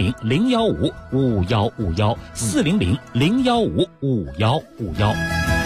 400-015-5151，400-015-5151。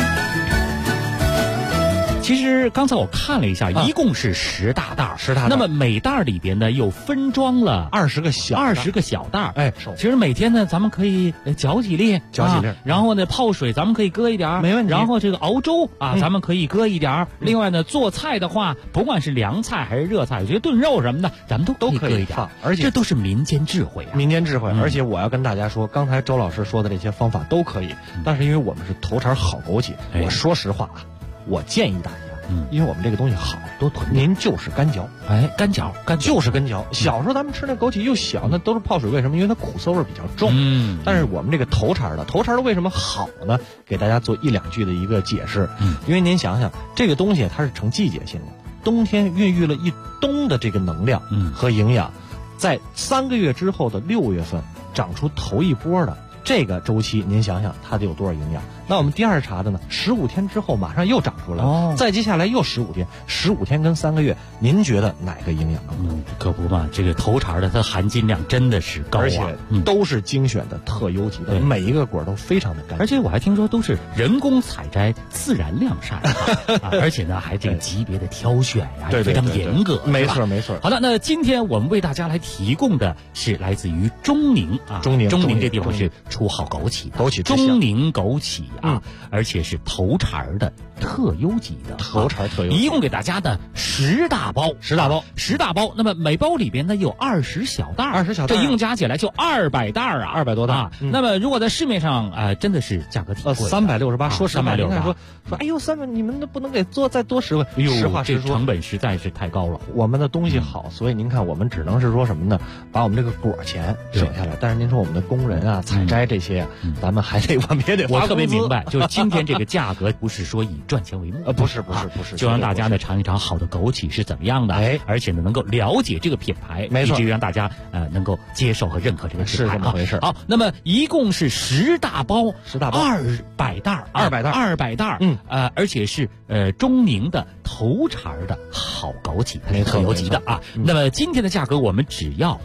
其实刚才我看了一下，一共是10大袋，10大袋。那么每袋里边呢又分装了 20个小袋。其实每天呢咱们可以搅几粒，然后呢泡水咱们可以搁一点， 没问题。 然后这个熬粥啊，咱们可以搁一点。另外呢做菜的话，不管是凉菜还是热菜，我觉得炖肉什么的，咱们都可以搁一点。 而且这都是民间智慧啊， 而且我要跟大家说，刚才周老师说的这些方法都可以，但是因为我们是头茬好枸杞，我说实话啊，我建议大家。因为我们这个东西好， 多囤， 您就是干嚼， 干嚼就是干嚼。小时候咱们吃那枸杞又小，那都是泡水，为什么？因为它苦涩味比较重。但是我们这个头茬的为什么好呢？给大家做1-2句的一个解释。因为您想想，这个东西它是成季节性的，冬天孕育了一冬的这个能量和营养，在3个月之后的6月份长出头一波的。这个周期，您想想它得有多少营养？那我们第2茬的呢？15天之后马上又长出来了，再接下来又15天，15天跟3个月，您觉得哪个营养更高？ 可不嘛，这个头茬的它含金量真的是高啊， 而且都是精选的特优级的，每一个果都非常的干净。 而且我还听说都是人工采摘、自然晾晒，而且呢还这个级别的挑选呀，非常严格。 没错。 好的，那今天我们为大家来提供的是来自于中宁啊，中宁这地方是出好枸杞的，中宁枸杞啊，而且是头茬的特优级的，一共给大家的10大包，那么每包里边呢有20小袋，这一共加起来就200袋啊 ，200多袋。 那么如果在市面上真的是价格挺贵 ，368，说实话，您说哎呦300，你们不能给再多10块？实话实说， 成本实在是太高了。 我们的东西好，所以您看我们只能是说什么呢？把我们这个果钱省下来，但是您说我们的工人啊、采摘这些，咱们我们也得花工资。 我特别明白，就是今天这个价格不是说以赚钱为目， 不是， 就让大家呢尝一尝好的枸杞是怎么样的，而且呢能够了解这个品牌， 没错， 以至于让大家能够接受和认可这个品牌， 是这么回事。 好，那么一共是10大包，200袋，200袋，而且是中宁的头茬的好枸杞，它是特优级的啊。那么今天的价格我们只要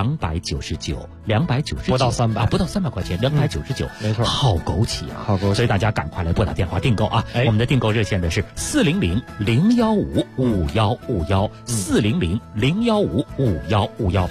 299， 不到300， 不到300块钱，299， 没错， 好枸杞啊， 好枸杞， 所以大家赶快来拨打电话订购啊！我们的订购热线呢是400-015-5151，400-015-5151。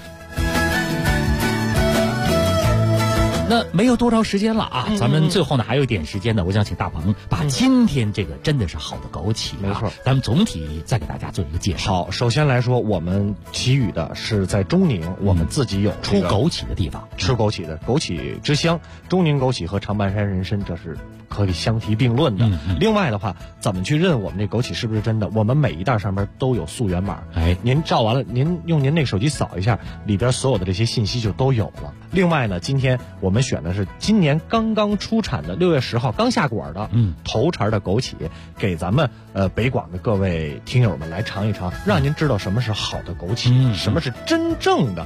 那没有多少时间了啊，咱们最后呢还有一点时间呢，我想请大鹏把今天这个真的是好的枸杞， 没错， 咱们总体再给大家做一个介绍。 好，首先来说，我们祈雨的是在中宁，我们自己有出枸杞的地方， 吃枸杞的枸杞之乡，中宁枸杞和长白山人参，这是可以相提并论的。另外的话，怎么去认我们这枸杞是不是真的？我们每一袋上面都有溯源码，您照完了，您用您那手机扫一下，里边所有的这些信息就都有了。另外呢，今天我们选的是今年刚刚出产的6月10号刚下果的头茬的枸杞，给咱们北广的各位听友们来尝一尝，让您知道什么是好的枸杞，什么是真正的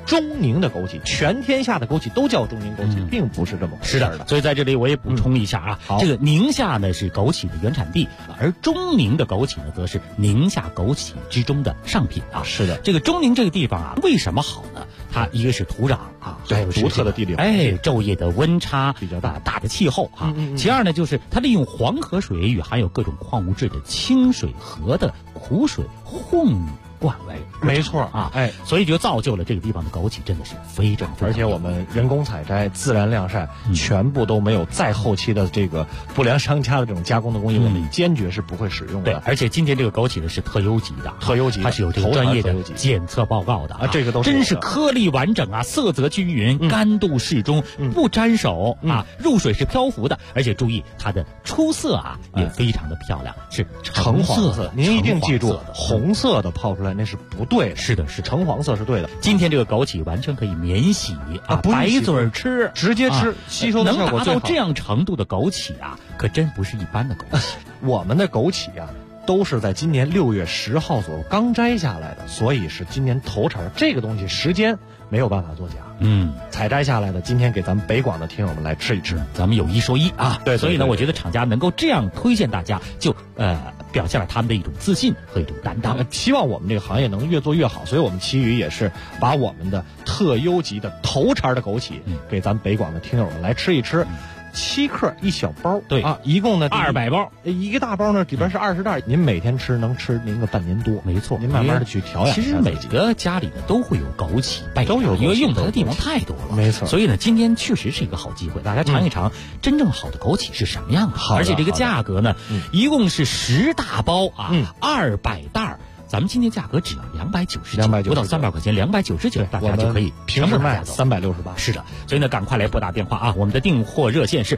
中宁的枸杞，全天下的枸杞都叫中宁枸杞，并不是这么回事的。 所以在这里我也补充一下啊，这个宁夏呢是枸杞的原产地，而中宁的枸杞呢则是宁夏枸杞之中的上品啊。 是的， 这个中宁这个地方啊，为什么好呢？它一个是土壤啊，还有独特的地理环境， 昼夜的温差比较大的气候啊。其二呢，就是它利用黄河水与含有各种矿物质的清水河的苦水混灌为， 没错啊，所以就造就了这个地方的枸杞真的是非常， 而且我们人工采摘、自然晾晒，全部都没有再后期的这个不良商家的这种加工的工艺，我们坚决是不会使用的。 对，而且今天这个枸杞呢是特优级的，它是有这个专业的检测报告的啊， 这个都真是颗粒完整啊，色泽均匀，干度适中，不沾手啊，入水是漂浮的，而且注意它的出色啊也非常的漂亮，是橙黄色。您一定记住，红色的泡出来那是不对的， 是的， 橙黄色是对的。 今天这个枸杞完全可以免洗啊，白嘴吃， 直接吃，吸收的效果最好。 能达到这样程度的枸杞啊，可真不是一般的枸杞。 我们的枸杞啊，都是在今年6月10号左右刚摘下来的，所以是今年头茬。这个东西时间没有办法作假。采摘下来的，今天给咱们北广的听友们来吃一吃。 咱们有一说一啊， 对， 所以呢，我觉得厂家能够这样推荐大家，就表现了他们的一种自信和一种担当。 希望我们这个行业能越做越好，所以我们奇宇也是把我们的特优级的头茬的枸杞给咱们北广的听友们来吃一吃。7克一小包， 对啊，一共呢 200包， 一个大包呢里边是20袋，您每天吃能吃您个半年多， 没错。 您慢慢的去调养。 其实每个家里呢都会有枸杞， 都有， 因为用它的地方太多了， 没错。 所以呢，今天确实是一个好机会，大家尝一尝真正好的枸杞是什么样的。而且这个价格呢，一共是10大包啊，200袋。咱们今天价格只要299，不到300块钱，299，大家就可以平时卖368。 是的，所以呢，赶快来拨打电话啊！我们的订货热线是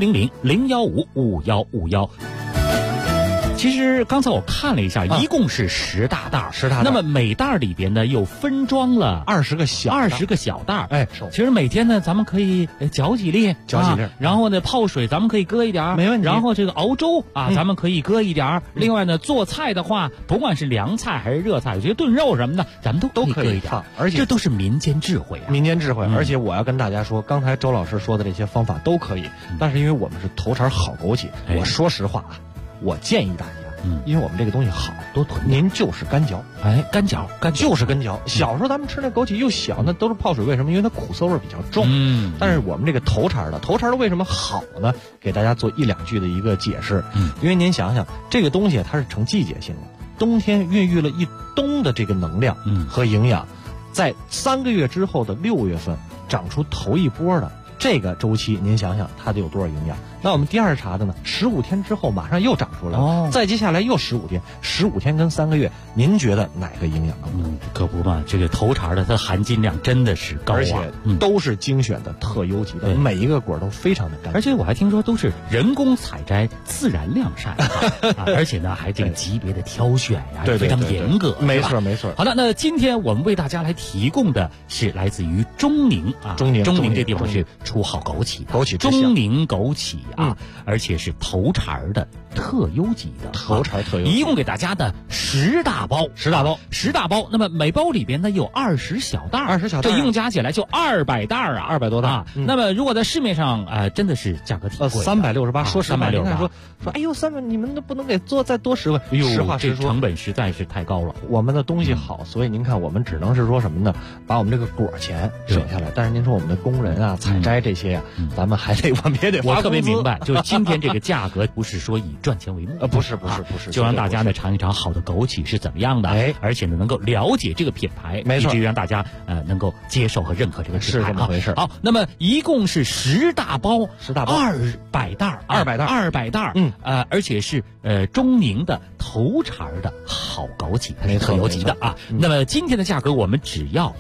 400-015-5151。其实刚才我看了一下，一共是10大袋 ，10大袋。 那么每袋里边呢，又分装了 20个小袋。其实每天呢，咱们可以搅几粒，然后呢，泡水咱们可以搁一点， 没问题。 然后这个熬粥啊，咱们可以搁一点。另外呢，做菜的话，不管是凉菜还是热菜，我觉得炖肉什么的，咱们都可以搁一点。 而且这都是民间智慧啊， 民间智慧。而且我要跟大家说，刚才周老师说的这些方法都可以，但是因为我们是头茬好枸杞，我说实话啊，我建议大家。因为我们这个东西好， 多囤， 您就是干嚼， 干嚼就是干嚼。小时候咱们吃那枸杞又小，那都是泡水，为什么？因为它苦涩味比较重。但是我们这个头茬的为什么好呢？给大家做1-2句的一个解释。因为您想想，这个东西它是成季节性的，冬天孕育了一冬的这个能量和营养，在3个月之后的6月份长出头一波的这个周期，您想想它得有多少营养？那我们第二茬的呢，15天之后马上又长出来了，再接下来又15天，15天跟3个月，您觉得哪个营养更多？ 可不嘛，这个头茬的它含金量真的是高啊， 而且都是精选的特优级的，每一个果都非常的干净。 而且我还听说都是人工采摘、自然晾晒，而且呢还这个级别的挑选呀，非常严格。 没错没错。 好的，那今天我们为大家来提供的是来自于中宁啊，中宁这地方是出好枸杞的，中宁枸杞。而且是头茬的特优级的头茬特优， 一共给大家的10大包。那么每包里边呢有20小袋，这一共加起来就200袋啊 ，200多袋。 那么如果在市面上真的是价格挺贵 ，368。说实话，您看说，哎呦 ，300 你们都不能给做再多10块？实话实说， 成本实在是太高了。 我们的东西好，所以您看我们只能是说什么呢？把我们这个果钱省下来。但是您说我们的工人啊、采摘这些呀，咱们还得我们也得花工资。 我特别明白，就是今天这个价格不是说以赚钱为目的， 不是， 就让大家呢尝一尝好的枸杞是怎么样的，而且呢能够了解这个品牌， 没错， 以至于让大家能够接受和认可这个品牌， 是这么回事。 好，那么一共是10大包，200袋，200袋，而且是中宁的头茬的好枸杞，它是特优级的啊。那么今天的价格我们只要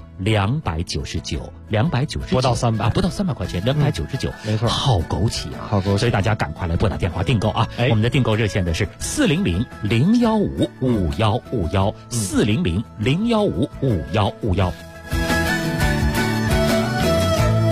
299， 不到300 块钱，299， 没错， 好枸杞啊， 好枸杞， 所以大家赶快来拨打电话订购啊！我们的订购热线的是400-015-5151，400-015-5151。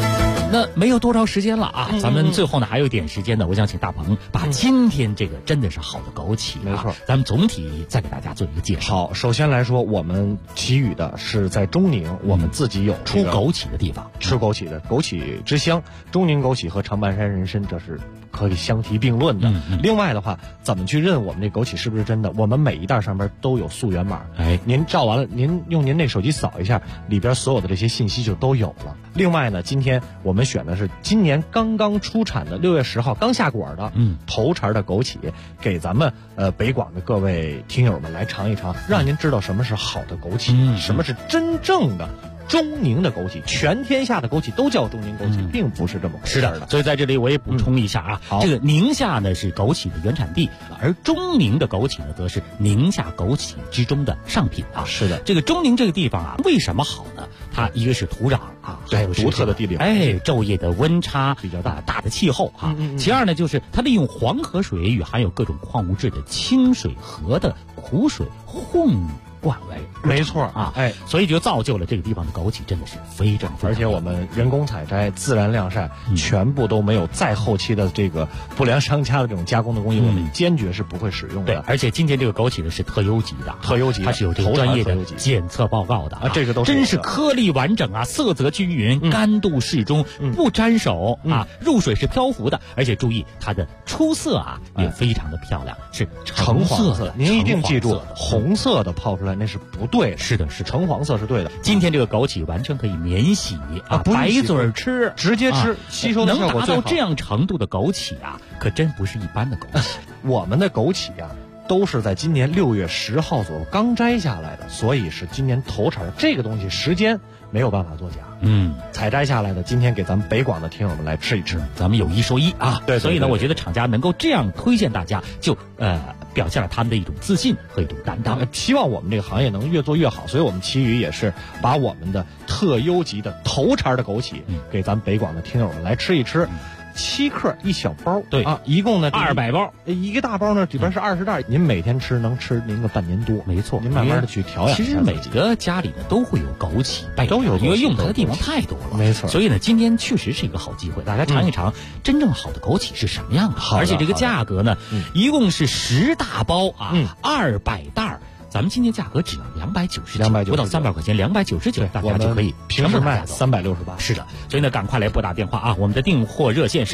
那没有多少时间了啊，咱们最后呢还有一点时间呢，我想请大鹏把今天这个真的是好的枸杞， 没错， 咱们总体再给大家做一个介绍。 好，首先来说，我们祈雨的是在中宁，我们自己有出枸杞的地方， 吃枸杞的枸杞之乡，中宁枸杞和长白山人参这是可以相提并论的。另外的话，怎么去认我们这枸杞是不是真的？我们每一袋上边都有溯源码，您照完了，您用您那手机扫一下，里边所有的这些信息就都有了。另外呢，今天我们选的是今年刚刚出产的6月10号刚下果的头茬的枸杞，给咱们北广的各位听友们来尝一尝，让您知道什么是好的枸杞，什么是真正的中宁的枸杞。全天下的枸杞都叫中宁枸杞，并不是这么回事的。 所以在这里我也补充一下啊，这个宁夏呢是枸杞的原产地，而中宁的枸杞呢则是宁夏枸杞之中的上品啊。 是的， 这个中宁这个地方啊，为什么好呢？它一个是土壤啊，还有独特的地理， 昼夜的温差比较大的气候啊。其二呢，就是它利用黄河水与含有各种矿物质的清水河的苦水混灌为， 没错啊，所以就造就了这个地方的枸杞真的是非常， 而且我们人工采摘、自然晾晒，全部都没有再后期的这个不良商家的这种加工的工艺，我们坚决是不会使用的。 对，而且今天这个枸杞呢是特优级的，它是有这个专业的检测报告的啊， 这个都真是颗粒完整啊，色泽均匀，干度适中，不沾手啊，入水是漂浮的，而且注意它的出色啊也非常的漂亮，是橙黄色。 您一定记住，红色的泡出来那是不对的， 是的， 橙黄色是对的。 今天这个枸杞完全可以免洗啊，白嘴吃， 直接吃，吸收的效果能达到这样程度的枸杞啊，可真不是一般的枸杞。 我们的枸杞啊，都是在今年6月10号左右刚摘下来的，所以是今年头茬。这个东西时间没有办法作假，采摘下来的，今天给咱们北广的听友们来吃一吃， 咱们有一说一啊。 对， 所以呢，我觉得厂家能够这样推荐大家，就表现了他们的一种自信和一种担当。 希望我们这个行业能越做越好，所以我们奇宇也是把我们的特优级的头茬的枸杞给咱们北广的听友们来吃一吃。7克一小包， 对啊，一共呢 200包， 一个大包呢里边是20袋，您每天吃能吃您个半年多， 没错。 您慢慢的去调养。 其实每个家里呢都会有枸杞， 都有， 因为用它的地方太多了， 没错。 所以呢，今天确实是一个好机会，大家尝一尝真正好的枸杞是什么样的。而且这个价格呢，一共是10大包啊，200袋。咱们今天价格只要299，不到300块钱，299，大家就可以平时卖368。 是的，所以呢，赶快来拨打电话啊！我们的订货热线是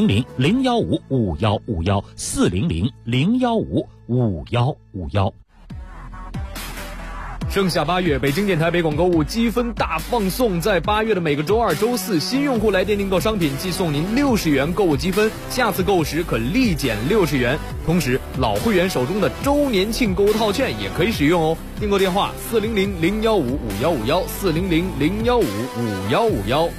400-015-5151，400-015-5151。 盛夏8月，北京电台北广购物积分大放送，在8月的每个周2、周4，新用户来电订购商品即送您60元购物积分，下次购时可立减60元。同时，老会员手中的周年庆购物套券也可以使用哦。订购电话400-015-5151，400-015-5151。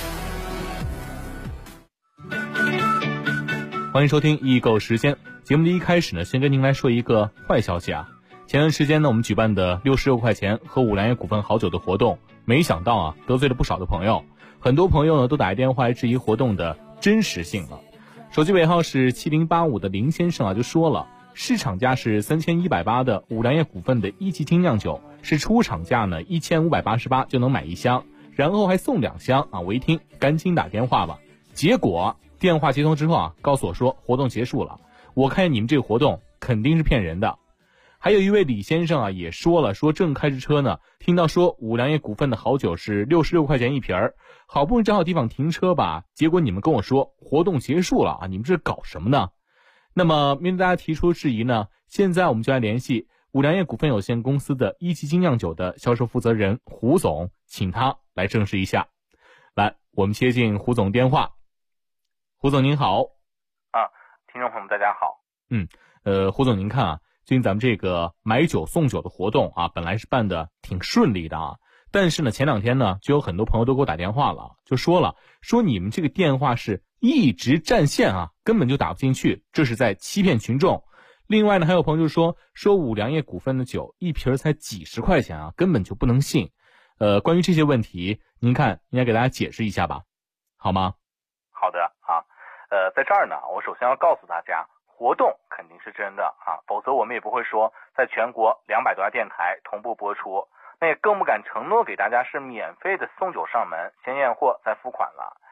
欢迎收听易购时间。节目的一开始呢，先跟您来说一个坏消息啊。前段时间呢，我们举办的66块钱喝五粮液股份好酒的活动，没想到啊，得罪了不少的朋友。很多朋友呢都打电话来质疑活动的真实性了。手机尾号是7085的林先生啊就说了，市场价是3180的五粮液股份的1级精酿酒，是出厂价呢1588就能买1箱，然后还送2箱啊！我一听赶紧打电话吧。结果电话接通之后啊，告诉我说活动结束了。我看见你们这个活动肯定是骗人的。还有一位李先生啊也说了，说正开着车呢，听到说五粮液股份的好酒是66块钱一瓶儿，好不容易找好地方停车吧，结果你们跟我说活动结束了啊，你们这是搞什么呢？那么面对大家提出质疑呢，现在我们就来联系五粮液股份有限公司的1级精酿酒的销售负责人胡总，请他来证实一下。来，我们接进胡总电话。胡总您好。 听众朋友们大家好。 胡总您看啊，最近咱们这个买酒送酒的活动啊，本来是办的挺顺利的啊，但是呢前2天呢就有很多朋友都给我打电话了，就说你们这个电话是一直占线啊，根本就打不进去，这是在欺骗群众。另外呢还有朋友就说五粮液股份的酒一瓶才几十块钱啊，根本就不能信。关于这些问题，您看应该给大家解释一下吧，好吗？ 好的啊，在这儿呢，我首先要告诉大家，活动肯定是真的啊，否则我们也不会说在全国200多家电台同步播出，那也更不敢承诺给大家是免费的送酒上门，先验货再付款了。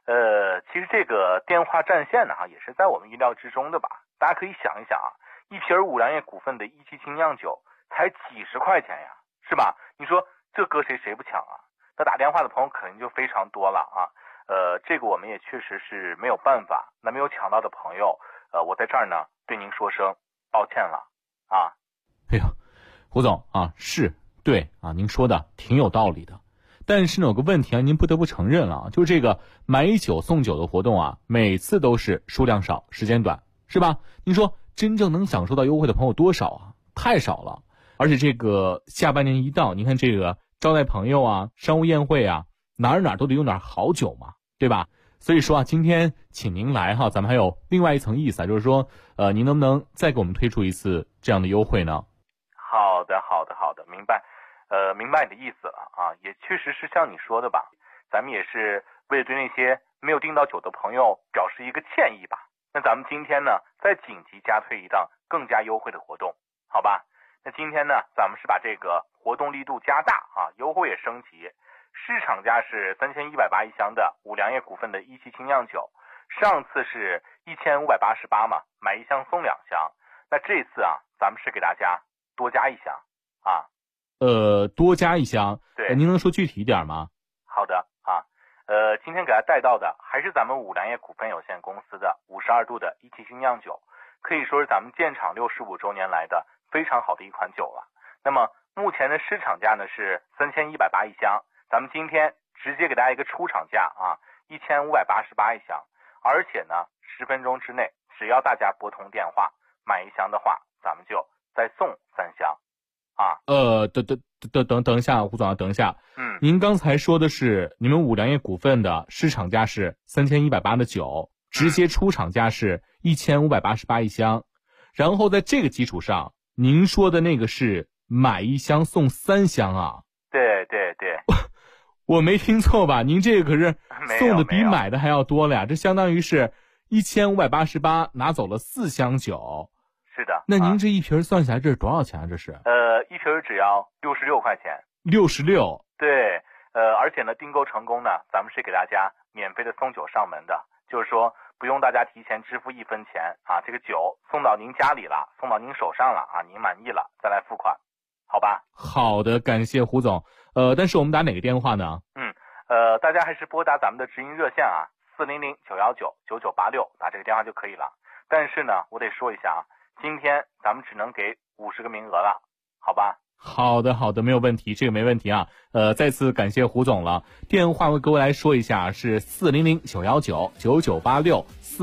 其实这个电话占线呢也是在我们意料之中的吧。大家可以想一想啊，一瓶五粮液股份的17精酿酒才几十块钱呀，是吧？你说这搁谁不抢啊？那打电话的朋友肯定就非常多了啊。这个我们也确实是没有办法。那没有抢到的朋友，我在这儿呢对您说声抱歉了啊。 哎呦，胡总啊，是对啊，您说的挺有道理的。但是呢，有个问题啊，您不得不承认了，就是这个买酒送酒的活动啊，每次都是数量少，时间短，是吧？您说真正能享受到优惠的朋友多少啊？太少了。而且这个下半年一到，您看这个招待朋友啊，商务宴会啊，哪儿都得用点好酒嘛，对吧？所以说啊，今天请您来哈，咱们还有另外一层意思啊，就是说，您能不能再给我们推出一次这样的优惠呢？ 好的，明白。明白你的意思了啊，也确实是像你说的吧，咱们也是为了对那些没有订到酒的朋友表示一个歉意吧。那咱们今天呢，再紧急加推一档更加优惠的活动，好吧？那今天呢，咱们是把这个活动力度加大啊，优惠也升级。市场价是3180一箱的五粮液股份的17精酿酒，上次是1588嘛，买一箱送2箱。那这次啊，咱们是给大家多加一箱啊。 多加一箱， 对， 您能说具体一点吗？ 好的啊，今天给大家带到的还是咱们五粮液股份有限公司的52度的17精酿酒，可以说是咱们建厂65周年来的非常好的一款酒了。那么目前的市场价呢是3180一箱，咱们今天直接给大家一个出厂价啊，1588一箱，而且呢10分钟之内，只要大家拨通电话买一箱的话，咱们就再送3箱。啊， 等一下，胡总，等一下。您刚才说的是你们五粮液股份的市场价是3180的酒，直接出厂价是1588一箱，然后在这个基础上，您说的那个是买一箱送3箱啊？ 对， 我没听错吧？您这个可是送的比买的还要多了呀，这相当于是1588拿走了4箱酒。 是的， 那您这一瓶算下来这是多少钱啊？这是一瓶只要66块钱。 66。 对，而且呢，订购成功呢，咱们是给大家免费的送酒上门的，就是说不用大家提前支付1分钱啊，这个酒送到您家里了，送到您手上了啊，您满意了再来付款，好吧？ 好的，感谢胡总。但是我们打哪个电话呢？ 大家还是拨打咱们的直营热线啊，400-919-9986，打这个电话就可以了。但是呢，我得说一下啊，今天咱们只能给50个名额了，好吧？ 好的，没有问题，这个没问题啊。再次感谢胡总了。电话我各位来说一下，是400-919-9986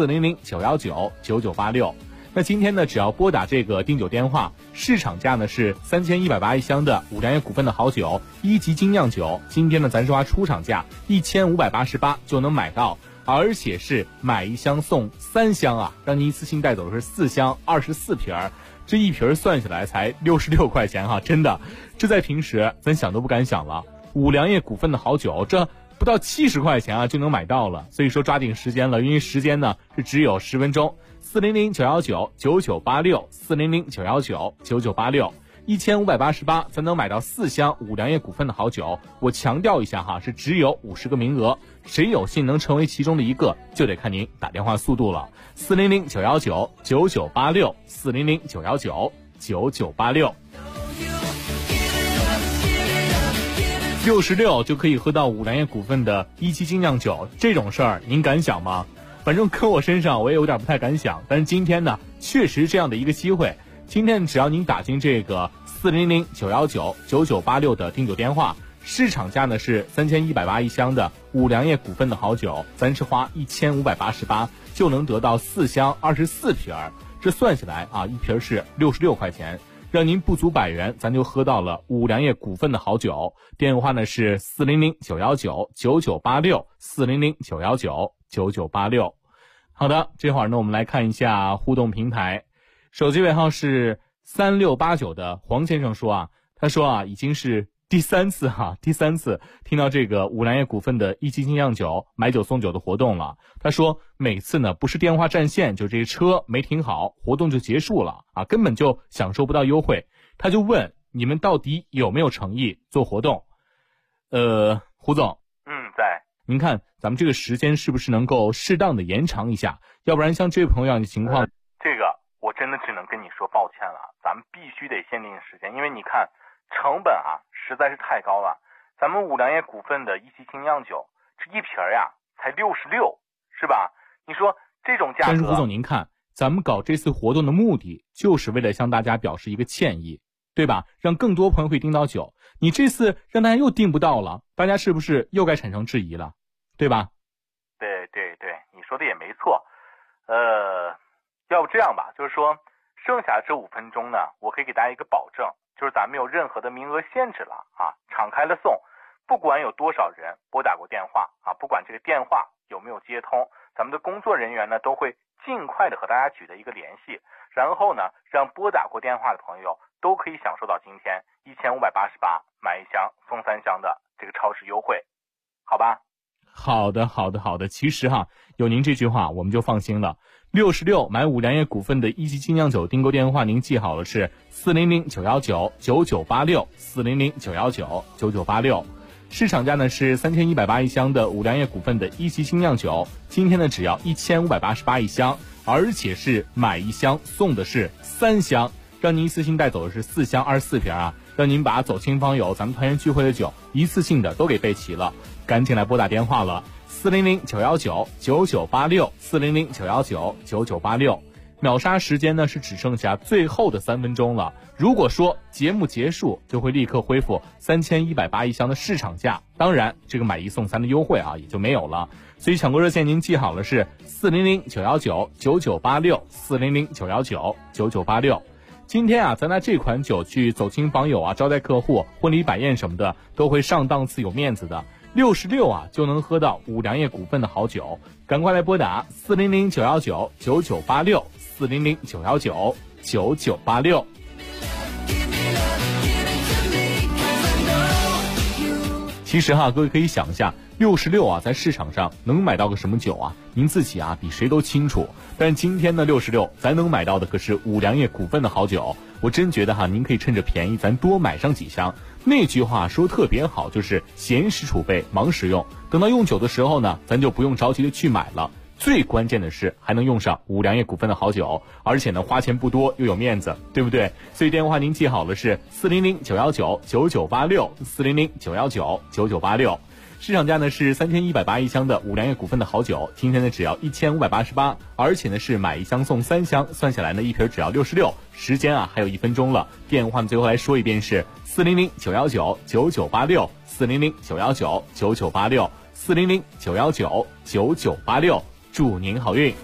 400-919-9986。那今天呢，只要拨打这个订酒电话，市场价呢是3180一箱的五粮液股份的好酒1级精酿酒，今天呢咱说出厂价1588就能买到，而且是买一箱送3箱啊，让您一次性带走的是4箱24瓶，这一瓶算下来才66块钱哈，真的，这在平时咱想都不敢想了。五粮液股份的好酒，这不到70块钱啊就能买到了，所以说抓紧时间了，因为时间呢是只有10分钟。400-919-9986 400-919-9986 1588才能买到4箱五粮液股份的好酒。我强调一下哈，是只有50个名额，谁有幸能成为其中的一个，就得看您打电话速度了。400-919-9986 400-919-9986 66就可以喝到五粮液股份的1级精酿酒，这种事儿您敢想吗？反正搁我身上我也有点不太敢想，但是今天呢确实这样的一个机会，今天只要您打进这个400-919-9986的订酒电话，市场价呢是3180一箱的五粮液股份的好酒，咱是花1588就能得到4箱24瓶，这算下来啊，一瓶是66块钱，让您不足100元咱就喝到了五粮液股份的好酒。电话呢是400-919-9986 400-919-9986。好的，这会儿呢我们来看一下互动平台，手机尾号是3689的黄先生说啊，他说啊已经是第三次听到这个五粮液股份的1级精酿酒买酒送酒的活动了。他说每次呢不是电话占线，就这车没停好，活动就结束了啊，根本就享受不到优惠。他就问你们到底有没有诚意做活动？胡总， 在您看咱们这个时间是不是能够适当的延长一下？要不然像这位朋友这样的情况， 这个我真的只能跟你说抱歉了，咱们必须得限定时间，因为你看成本啊实在是太高了。咱们五粮液股份的一期精酿酒，这一瓶呀才66，是吧？你说这种价格。 但是胡总您看，咱们搞这次活动的目的就是为了向大家表示一个歉意，对吧？让更多朋友可以订到酒。你这次让大家又订不到了，大家是不是又该产生质疑了，对吧？ 对，你说的也没错。要不这样吧，就是说剩下这5分钟呢，我可以给大家一个保证，就是咱没有任何的名额限制了啊，敞开了送，不管有多少人拨打过电话啊，不管这个电话有没有接通，咱们的工作人员呢都会尽快的和大家取得一个联系，然后呢让拨打过电话的朋友都可以享受到今天1588买1箱送3箱的这个超市优惠，好吧？ 好的。其实有您这句话我们就放心了。66买五粮液股份的一级精酿酒订购电话您记好了，是400-919-9986 400-919-9986。市场价呢是3180一箱的五粮液股份的一级精酿酒，今天呢只要1588一箱，而且是买1箱送的是3箱，让您一次性带走的是4箱24瓶啊，让您把走亲访友咱们团圆聚会的酒一次性的都给备齐了。赶紧来拨打电话了，400-919-9986 400-919-9986。秒杀时间呢是只剩下最后的3分钟了，如果说节目结束就会立刻恢复3180一箱的市场价，当然这个买1送3的优惠也就没有了。所以抢购热线您记好了，是400-919-9986 400-919-9986。今天咱拿这款酒去走亲访友招待客户、婚礼摆宴什么的都会上档次有面子的。66就能喝到五粮液股份的好酒，赶快来拨打400-919-9986 400-919-9986。其实各位可以想一下，66在市场上能买到个什么酒啊？您自己比谁都清楚。但今天的66咱能买到的可是五粮液股份的好酒，我真觉得您可以趁着便宜咱多买上几箱。那句话说特别好，就是闲时储备忙时用，等到用酒的时候呢，咱就不用着急的去买了。最关键的是还能用上五粮液股份的好酒，而且呢花钱不多又有面子，对不对？所以电话您记好了，是400-919-9986 400-919-9986。市场价呢是3180一箱的五粮液股份的好酒，今天呢只要1588，而且呢是买1箱送3箱，算下来呢一瓶只要66。时间还有1分钟了，电话最后来说一遍是400-919-9986 400-919-9986 400-919-9986。祝您好运。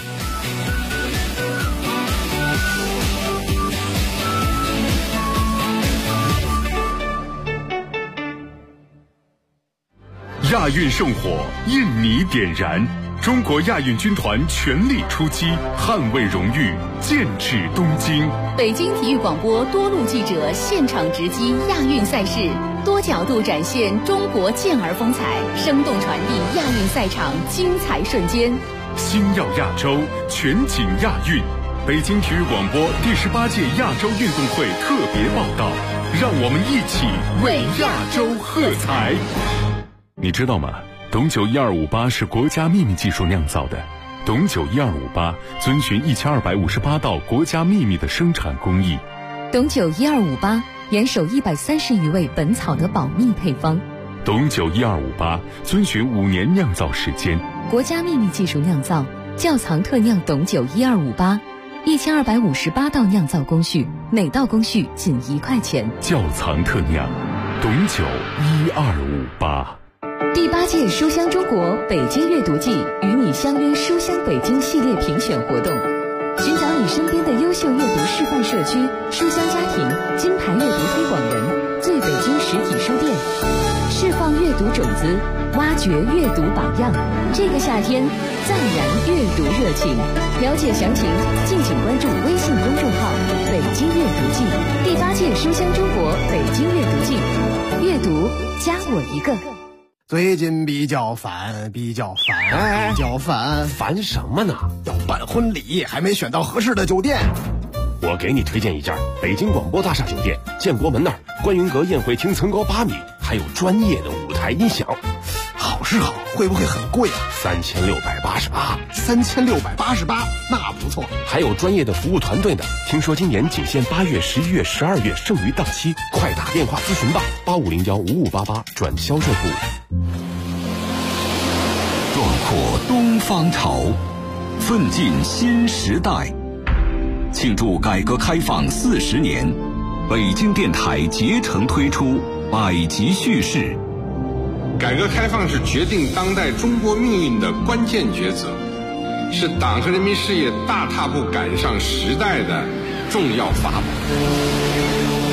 亚运圣火，印尼点燃，中国亚运军团全力出击，捍卫荣誉，剑指东京。 北京体育广播多路记者现场直击亚运赛事，多角度展现中国健儿风采，生动传递亚运赛场精彩瞬间。 星耀亚洲，全景亚运。北京体育广播第18届亚洲运动会特别报道，让我们一起为亚洲喝彩。你知道吗？董酒1258是国家秘密技术酿造的。董酒1258遵循1258道国家秘密的生产工艺。 董酒1258严守130余位本草的保密配方。 董酒1258遵循5年酿造时间。 国家秘密技术酿造，窖藏特酿董酒1258，1258道酿造工序，每道工序仅1块钱。 窖藏特酿，董酒1258。 第8届书香中国北京阅读季与你相约书香北京系列评选活动，寻找你身边的优秀阅读示范社区、书香家庭、金牌阅读推广人、最北京实体书店，释放阅读种子，挖掘阅读榜样。这个夏天暂燃阅读热情，了解详情敬请关注微信公众号北京阅读季。第8届书香中国北京阅读季，阅读加我一个。 最近比较烦， 烦什么呢？ 要办婚礼，还没选到合适的酒店。 我给你推荐一家北京广播大厦酒店，建国门那儿观云阁宴会厅层高8米，还有专业的舞台音响。 好事是好，会不会很贵啊？3688，3688，那不错。 还有专业的服务团队呢。听说今年仅限8月、11月、12月，剩余档期，快打电话咨询吧，85015588转销售部。 壮阔东方潮，奋进新时代。庆祝改革开放40年，北京电台竭诚推出百集叙事。 改革开放是决定当代中国命运的关键抉择，是党和人民事业大踏步赶上时代的重要法宝。